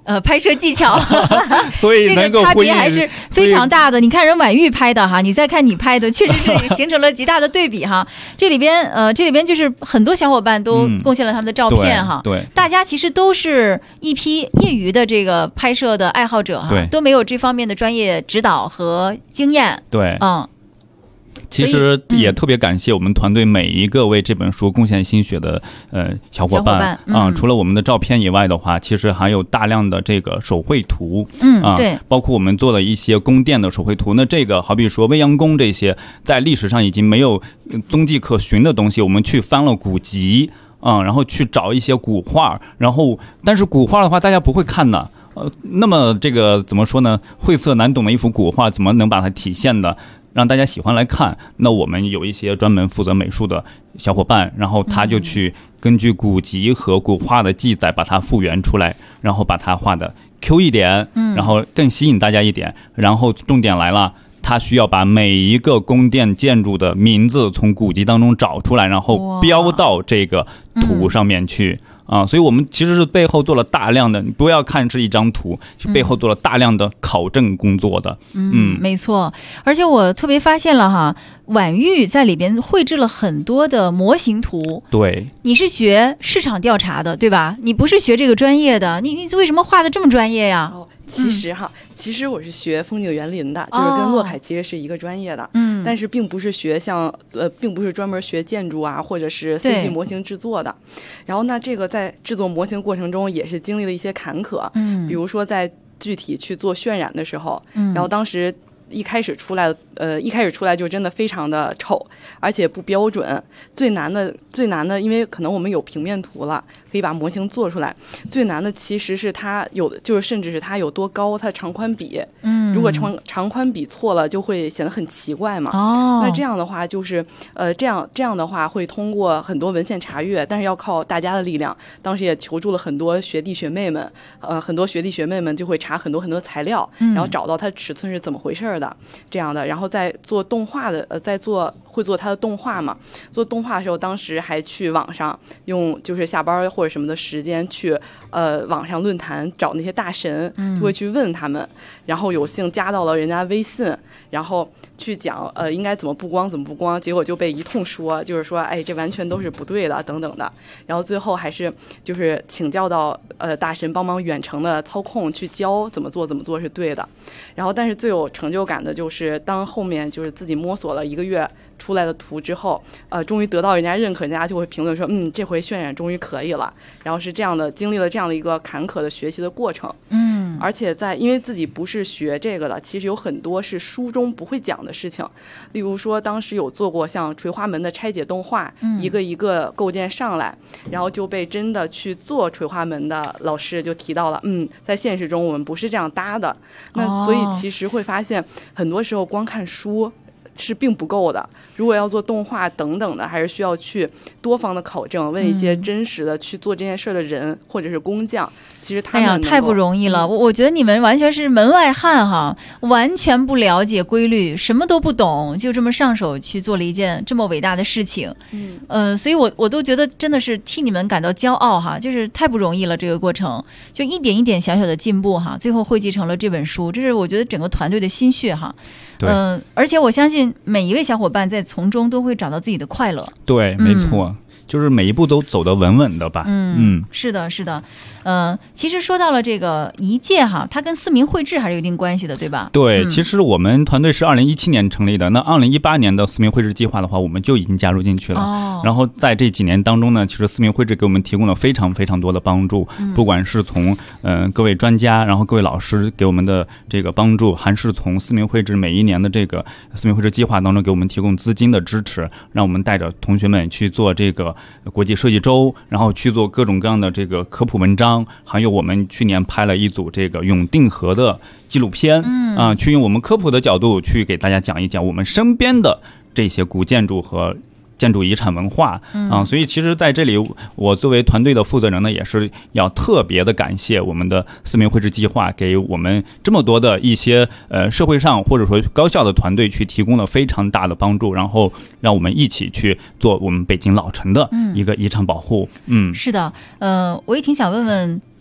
Speaker 2: 拍摄技巧，
Speaker 3: 所以能够
Speaker 2: 这个差别还是非常大的。你看人婉玉拍的哈，你再看你拍的，确实是形成了极大的对比哈。这里边就是很多小伙伴都贡献了他们的照片哈，
Speaker 3: 对，
Speaker 2: 大家其实都是一批业余的这个拍摄的爱好者哈，都没有这方面的专业指导和经验，
Speaker 3: 对，其实也特别感谢我们团队每一个为这本书贡献心血的小伙伴啊，除了我们的照片以外的话，其实还有大量的这个手绘图，
Speaker 2: 对，
Speaker 3: 包括我们做了一些宫殿的手绘图。那这个好比说未央宫这些，在历史上已经没有踪迹可循的东西，我们去翻了古籍然后去找一些古画，然后但是古画的话大家不会看的。那么这个怎么说呢？晦涩难懂的一幅古画，怎么能把它体现的让大家喜欢来看？那我们有一些专门负责美术的小伙伴，然后他就去根据古籍和古画的记载把它复原出来，然后把它画的 Q 一点，然后更吸引大家一点。然后重点来了，他需要把每一个宫殿建筑的名字从古籍当中找出来，然后标到这个图上面去。所以我们其实是背后做了大量的，你不要看是一张图，是背后做了大量的考证工作的。
Speaker 2: 没错。而且我特别发现了哈，婉玉在里边绘制了很多的模型图。
Speaker 3: 对，
Speaker 2: 你是学市场调查的对吧？你不是学这个专业的，你为什么画的这么专业呀？
Speaker 4: 其实我是学风景园林的，就是跟洛凯其实是一个专业的，但是并不是学并不是专门学建筑啊，或者是 CG 模型制作的。然后呢，这个在制作模型过程中也是经历了一些坎坷，比如说在具体去做渲染的时候，然后当时一开始出来就真的非常的丑，而且不标准。最难的，因为可能我们有平面图了，可以把模型做出来。最难的其实是它甚至是它有多高，它的长宽比。如果长宽比错了，就会显得很奇怪嘛。那这样的话就是这样的话会通过很多文献查阅，但是要靠大家的力量。当时也求助了很多学弟学妹们，很多学弟学妹们就会查很多材料，然后找到它尺寸是怎么回事的，这样的，然后再做动画的，会做它的动画嘛。做动画的时候，当时还去网上用就是下班或者什么的时间去网上论坛找那些大神，就会去问他们，然后有幸加到了人家微信，然后去讲应该怎么布光，结果就被一通说，就是说哎这完全都是不对的等等的。然后最后还是就是请教到大神帮忙远程的操控去教怎么做是对的。然后但是最有成就感的就是当后面就是自己摸索了1个月出来的图之后，终于得到人家认可，人家就会评论说这回渲染终于可以了。然后是这样的，经历了这样的一个坎坷的学习的过程。而且因为自己不是学这个的，其实有很多是书中不会讲的事情。例如说当时有做过像垂花门的拆解动画，一个一个构件上来，然后就被真的去做垂花门的老师就提到了在现实中我们不是这样搭的。那所以其实会发现很多时候光看书是并不够的，如果要做动画等等的，还是需要去多方的考证，问一些真实的去做这件事的人或者是工匠。其实他们
Speaker 2: 太不容易了。我觉得你们完全是门外汉哈，完全不了解规律，什么都不懂，就这么上手去做了一件这么伟大的事情。所以我都觉得真的是替你们感到骄傲哈，就是太不容易了。这个过程就一点一点小小的进步哈，最后汇集成了这本书，这是我觉得整个团队的心血哈。而且我相信每一位小伙伴在从中都会找到自己的快乐。
Speaker 3: 对，没错。就是每一步都走得稳稳的吧。
Speaker 2: 是的。其实说到了这个一届哈，它跟四明绘制还是有一定关系的，对吧？
Speaker 3: 对，其实我们团队是2017年成立的，那2018年的四明绘制计划的话，我们就已经加入进去了。然后在这几年当中呢，其实四明绘制给我们提供了非常非常多的帮助，不管是从各位专家，然后各位老师给我们的这个帮助，还是从四明绘制每一年的这个四明绘制计划当中给我们提供资金的支持，让我们带着同学们去做这个国际设计周，然后去做各种各样的这个科普文章，还有我们去年拍了一组这个永定河的纪录片，去用我们科普的角度去给大家讲一讲我们身边的这些古建筑和建筑遗产文化所以其实在这里我作为团队的负责人呢，也是要特别的感谢我们的四明绘制计划给我们这么多的一些社会上或者说高校的团队去提供了非常大的帮助，然后让我们一起去做我们北京老城的一个遗产保护。
Speaker 2: 是的，我也挺想问问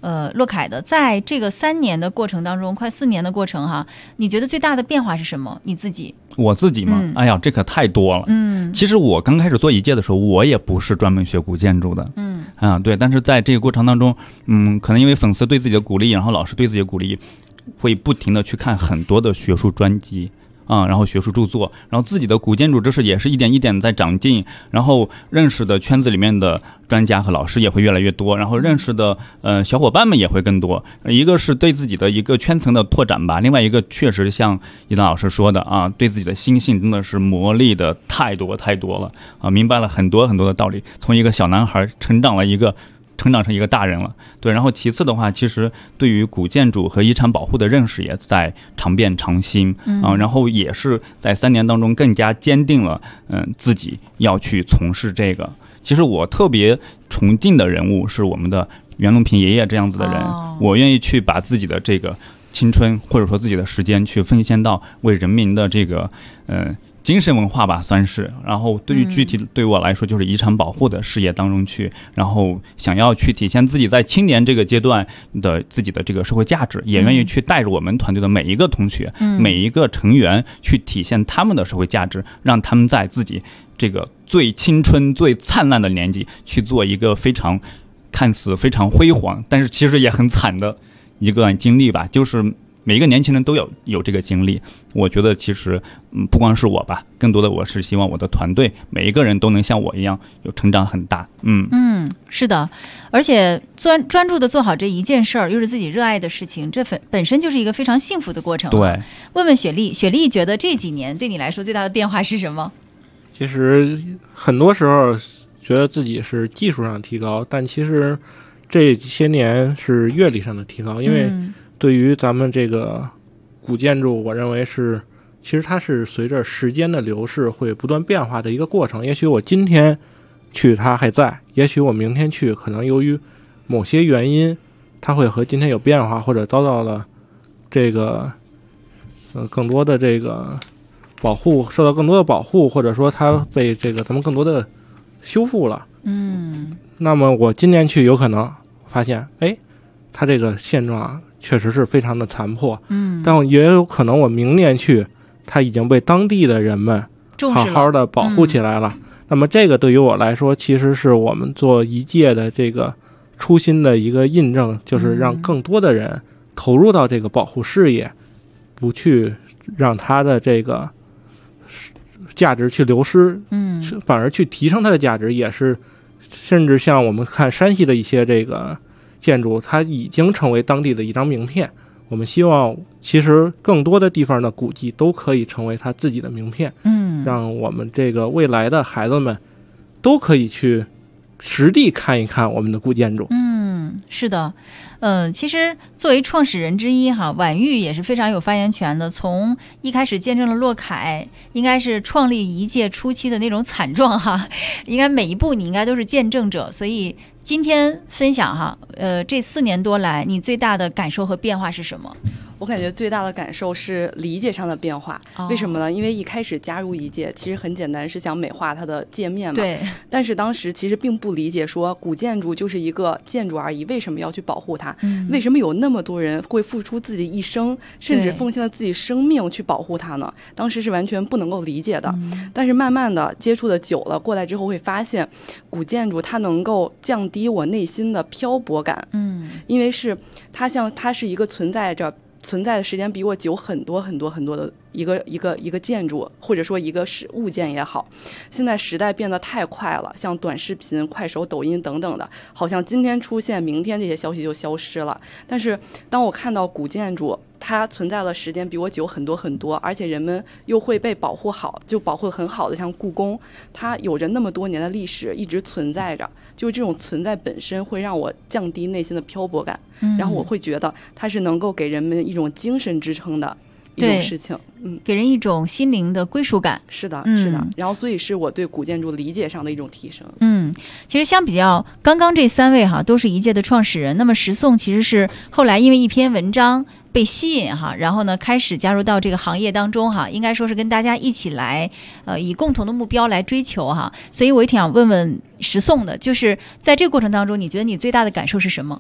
Speaker 2: 洛凯的，在这个3年的过程当中，快4年的过程哈，你觉得最大的变化是什么？你自己？
Speaker 3: 我自己嘛，哎呀，这可太多了。其实我刚开始做一届的时候，我也不是专门学古建筑的。对，但是在这个过程当中，可能因为粉丝对自己的鼓励，然后老师对自己的鼓励，会不停的去看很多的学术专辑。然后学术著作，然后自己的古建筑知识也是一点一点在长进，然后认识的圈子里面的专家和老师也会越来越多，然后认识的小伙伴们也会更多。一个是对自己的一个圈层的拓展吧，另外一个确实像一丹老师说的啊，对自己的心性真的是磨砺的太多了啊，明白了很多很多的道理，从一个小男孩成长成一个大人了。对，然后其次的话，其实对于古建筑和遗产保护的认识也在常变常新然后也是在3年当中更加坚定了自己要去从事这个。其实我特别崇敬的人物是我们的袁隆平爷爷这样子的人，我愿意去把自己的这个青春或者说自己的时间去奉献到为人民的这个精神文化吧，算是。然后对于具体对我来说，就是遗产保护的事业当中去，然后想要去体现自己在青年这个阶段的自己的这个社会价值，也愿意去带着我们团队的每一个同学、每一个成员去体现他们的社会价值，让他们在自己这个最青春、最灿烂的年纪去做一个看似非常辉煌，但是其实也很惨的一个经历吧，就是每一个年轻人都有这个经历。我觉得其实不光是我吧，更多的我是希望我的团队每一个人都能像我一样有成长很大。
Speaker 2: 是的，而且专注的做好这一件事儿，又是自己热爱的事情，这本身就是一个非常幸福的过程。
Speaker 3: 对，
Speaker 2: 问问雪莉觉得这几年对你来说最大的变化是什么？
Speaker 5: 其实很多时候觉得自己是技术上提高，但其实这些年是阅历上的提高，因为对于咱们这个古建筑，我认为其实它是随着时间的流逝会不断变化的一个过程。也许我今天去它还在，也许我明天去，可能由于某些原因，它会和今天有变化，或者遭到了这个更多的这个保护，受到更多的保护，或者说它被这个咱们更多的修复了。那么我今年去，有可能发现，它这个现状确实是非常的残破，但也有可能我明年去，它已经被当地的人们好好的保护起来了。那么这个对于我来说，其实是我们做一届的这个初心的一个印证，就是让更多的人投入到这个保护事业，不去让它的这个价值去流失，反而去提升它的价值，也是甚至像我们看山西的一些这个建筑，它已经成为当地的一张名片。我们希望其实更多的地方的古迹都可以成为它自己的名片，让我们这个未来的孩子们都可以去实地看一看我们的古建筑。
Speaker 2: 是的。其实作为创始人之一哈，婉玉也是非常有发言权的。从一开始见证了洛凯应该是创立一届初期的那种惨状哈，应该每一步你应该都是见证者。所以今天分享哈，这4年多来你最大的感受和变化是什么？
Speaker 4: 我感觉最大的感受是理解上的变化。为什么呢？因为一开始加入一届其实很简单，是想美化它的界面嘛。
Speaker 2: 对。
Speaker 4: 但是当时其实并不理解说古建筑就是一个建筑而已，为什么要去保护它？为什么有那么多人会付出自己一生，甚至奉献了自己生命去保护它呢？当时是完全不能够理解的。但是慢慢的接触的久了，过来之后会发现，古建筑它能够降低我内心的漂泊感。因为它是一个存在的时间比我久很多很多很多的一个建筑，或者说一个物件也好。现在时代变得太快了，像短视频、快手、抖音等等的，好像今天出现，明天这些消息就消失了。但是当我看到古建筑它存在的时间比我久很多很多，而且人们又会被保护好，就保护很好的，像故宫，它有着那么多年的历史，一直存在着，就这种存在本身会让我降低内心的漂泊感。然后我会觉得它是能够给人们一种精神支撑的一种事情，
Speaker 2: 给人一种心灵的归属感。
Speaker 4: 是的，是的。然后所以是我对古建筑理解上的一种提升。
Speaker 2: 其实相比较刚刚这3位哈，都是一届的创始人。那么石颂其实是后来因为一篇文章被吸引哈，然后呢开始加入到这个行业当中哈，应该说是跟大家一起来以共同的目标来追求哈。所以我也挺想问问石颂的，就是在这个过程当中，你觉得你最大的感受是什么？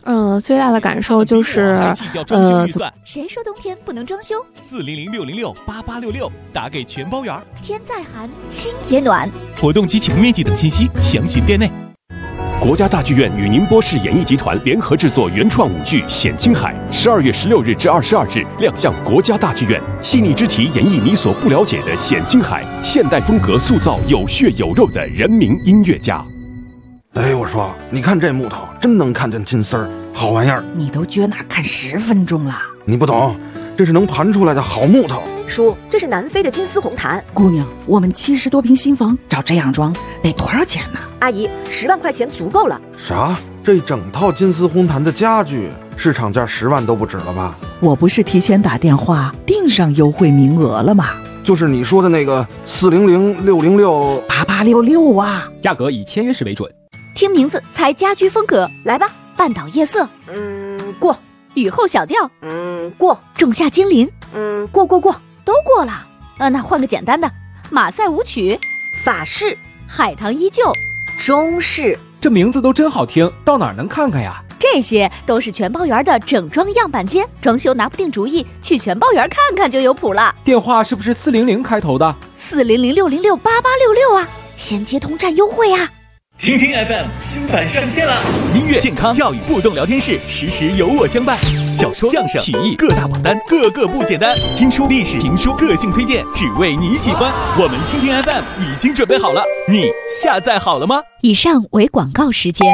Speaker 6: 最大的感受就是
Speaker 7: 谁说冬天不能装修
Speaker 8: ？400-606-8866，打给全包圆。
Speaker 7: 天再寒，心也暖。
Speaker 8: 活动及请面积等信息详询店内。
Speaker 1: 国家大剧院与宁波市演艺集团联合制作原创舞剧《显青海》，12月16日至22日亮相国家大剧院，细腻之题演绎你所不了解的显青海，现代风格塑造有血有肉的人民音乐家。
Speaker 9: 哎，我说，你看这木头，真能看见金丝儿，好玩意儿。
Speaker 14: 你都撅那看10分钟了，
Speaker 9: 你不懂，这是能盘出来的好木头。
Speaker 15: 叔，这是南非的金丝红檀。
Speaker 14: 姑娘，我们70多平新房，照这样装得多少钱呢？
Speaker 15: 阿姨，10万块钱足够了。
Speaker 9: 啥？这整套金丝红檀的家具，市场价10万都不止了吧？
Speaker 14: 我不是提前打电话订上优惠名额了吗？
Speaker 9: 就是你说的那个400-606-8866
Speaker 10: 啊，价格以签约时为准。
Speaker 7: 听名字猜家居风格，来吧。半岛夜色，
Speaker 15: 过。
Speaker 7: 雨后小调，
Speaker 15: 过。
Speaker 7: 仲夏精灵，
Speaker 15: 过，
Speaker 7: 都过了。那换个简单的，马赛舞曲，
Speaker 15: 法式，
Speaker 7: 海棠依旧，
Speaker 15: 中式。
Speaker 10: 这名字都真好听，到哪儿能看看呀？
Speaker 7: 这些都是全包园的整装样板间，装修拿不定主意，去全包园看看就有谱了。
Speaker 10: 电话是不是400开头的
Speaker 7: ？400-606-8866啊，先接通占优惠啊！
Speaker 8: 听听 FM 新版上线了，音乐、健康、教育、互动聊天室，时时有我相伴。小说、相声、曲艺各大榜单，个个不简单。听书、历史、评书，个性推荐，只为你喜欢。我们听听 FM 已经准备好了，你下载好了吗？
Speaker 7: 以上为广告时间。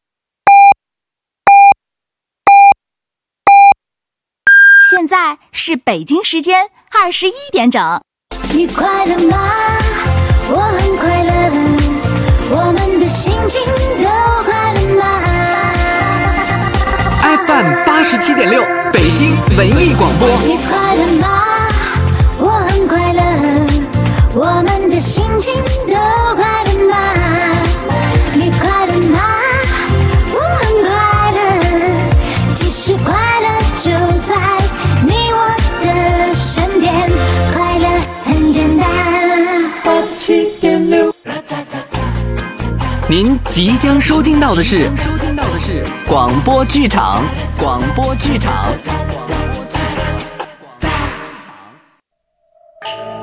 Speaker 7: 现在是北京时间21点整。
Speaker 16: 你快乐吗？我很快乐。我们的心情都快乐吗
Speaker 13: ？FM 87.6，北京文艺广播。
Speaker 16: 你快乐吗？我很快乐。我们的心情都快乐吗？你快乐吗？我很快乐。其实快乐就在你我的身边，快乐很简单。87.6。
Speaker 13: 您即将收听到的是广播剧场。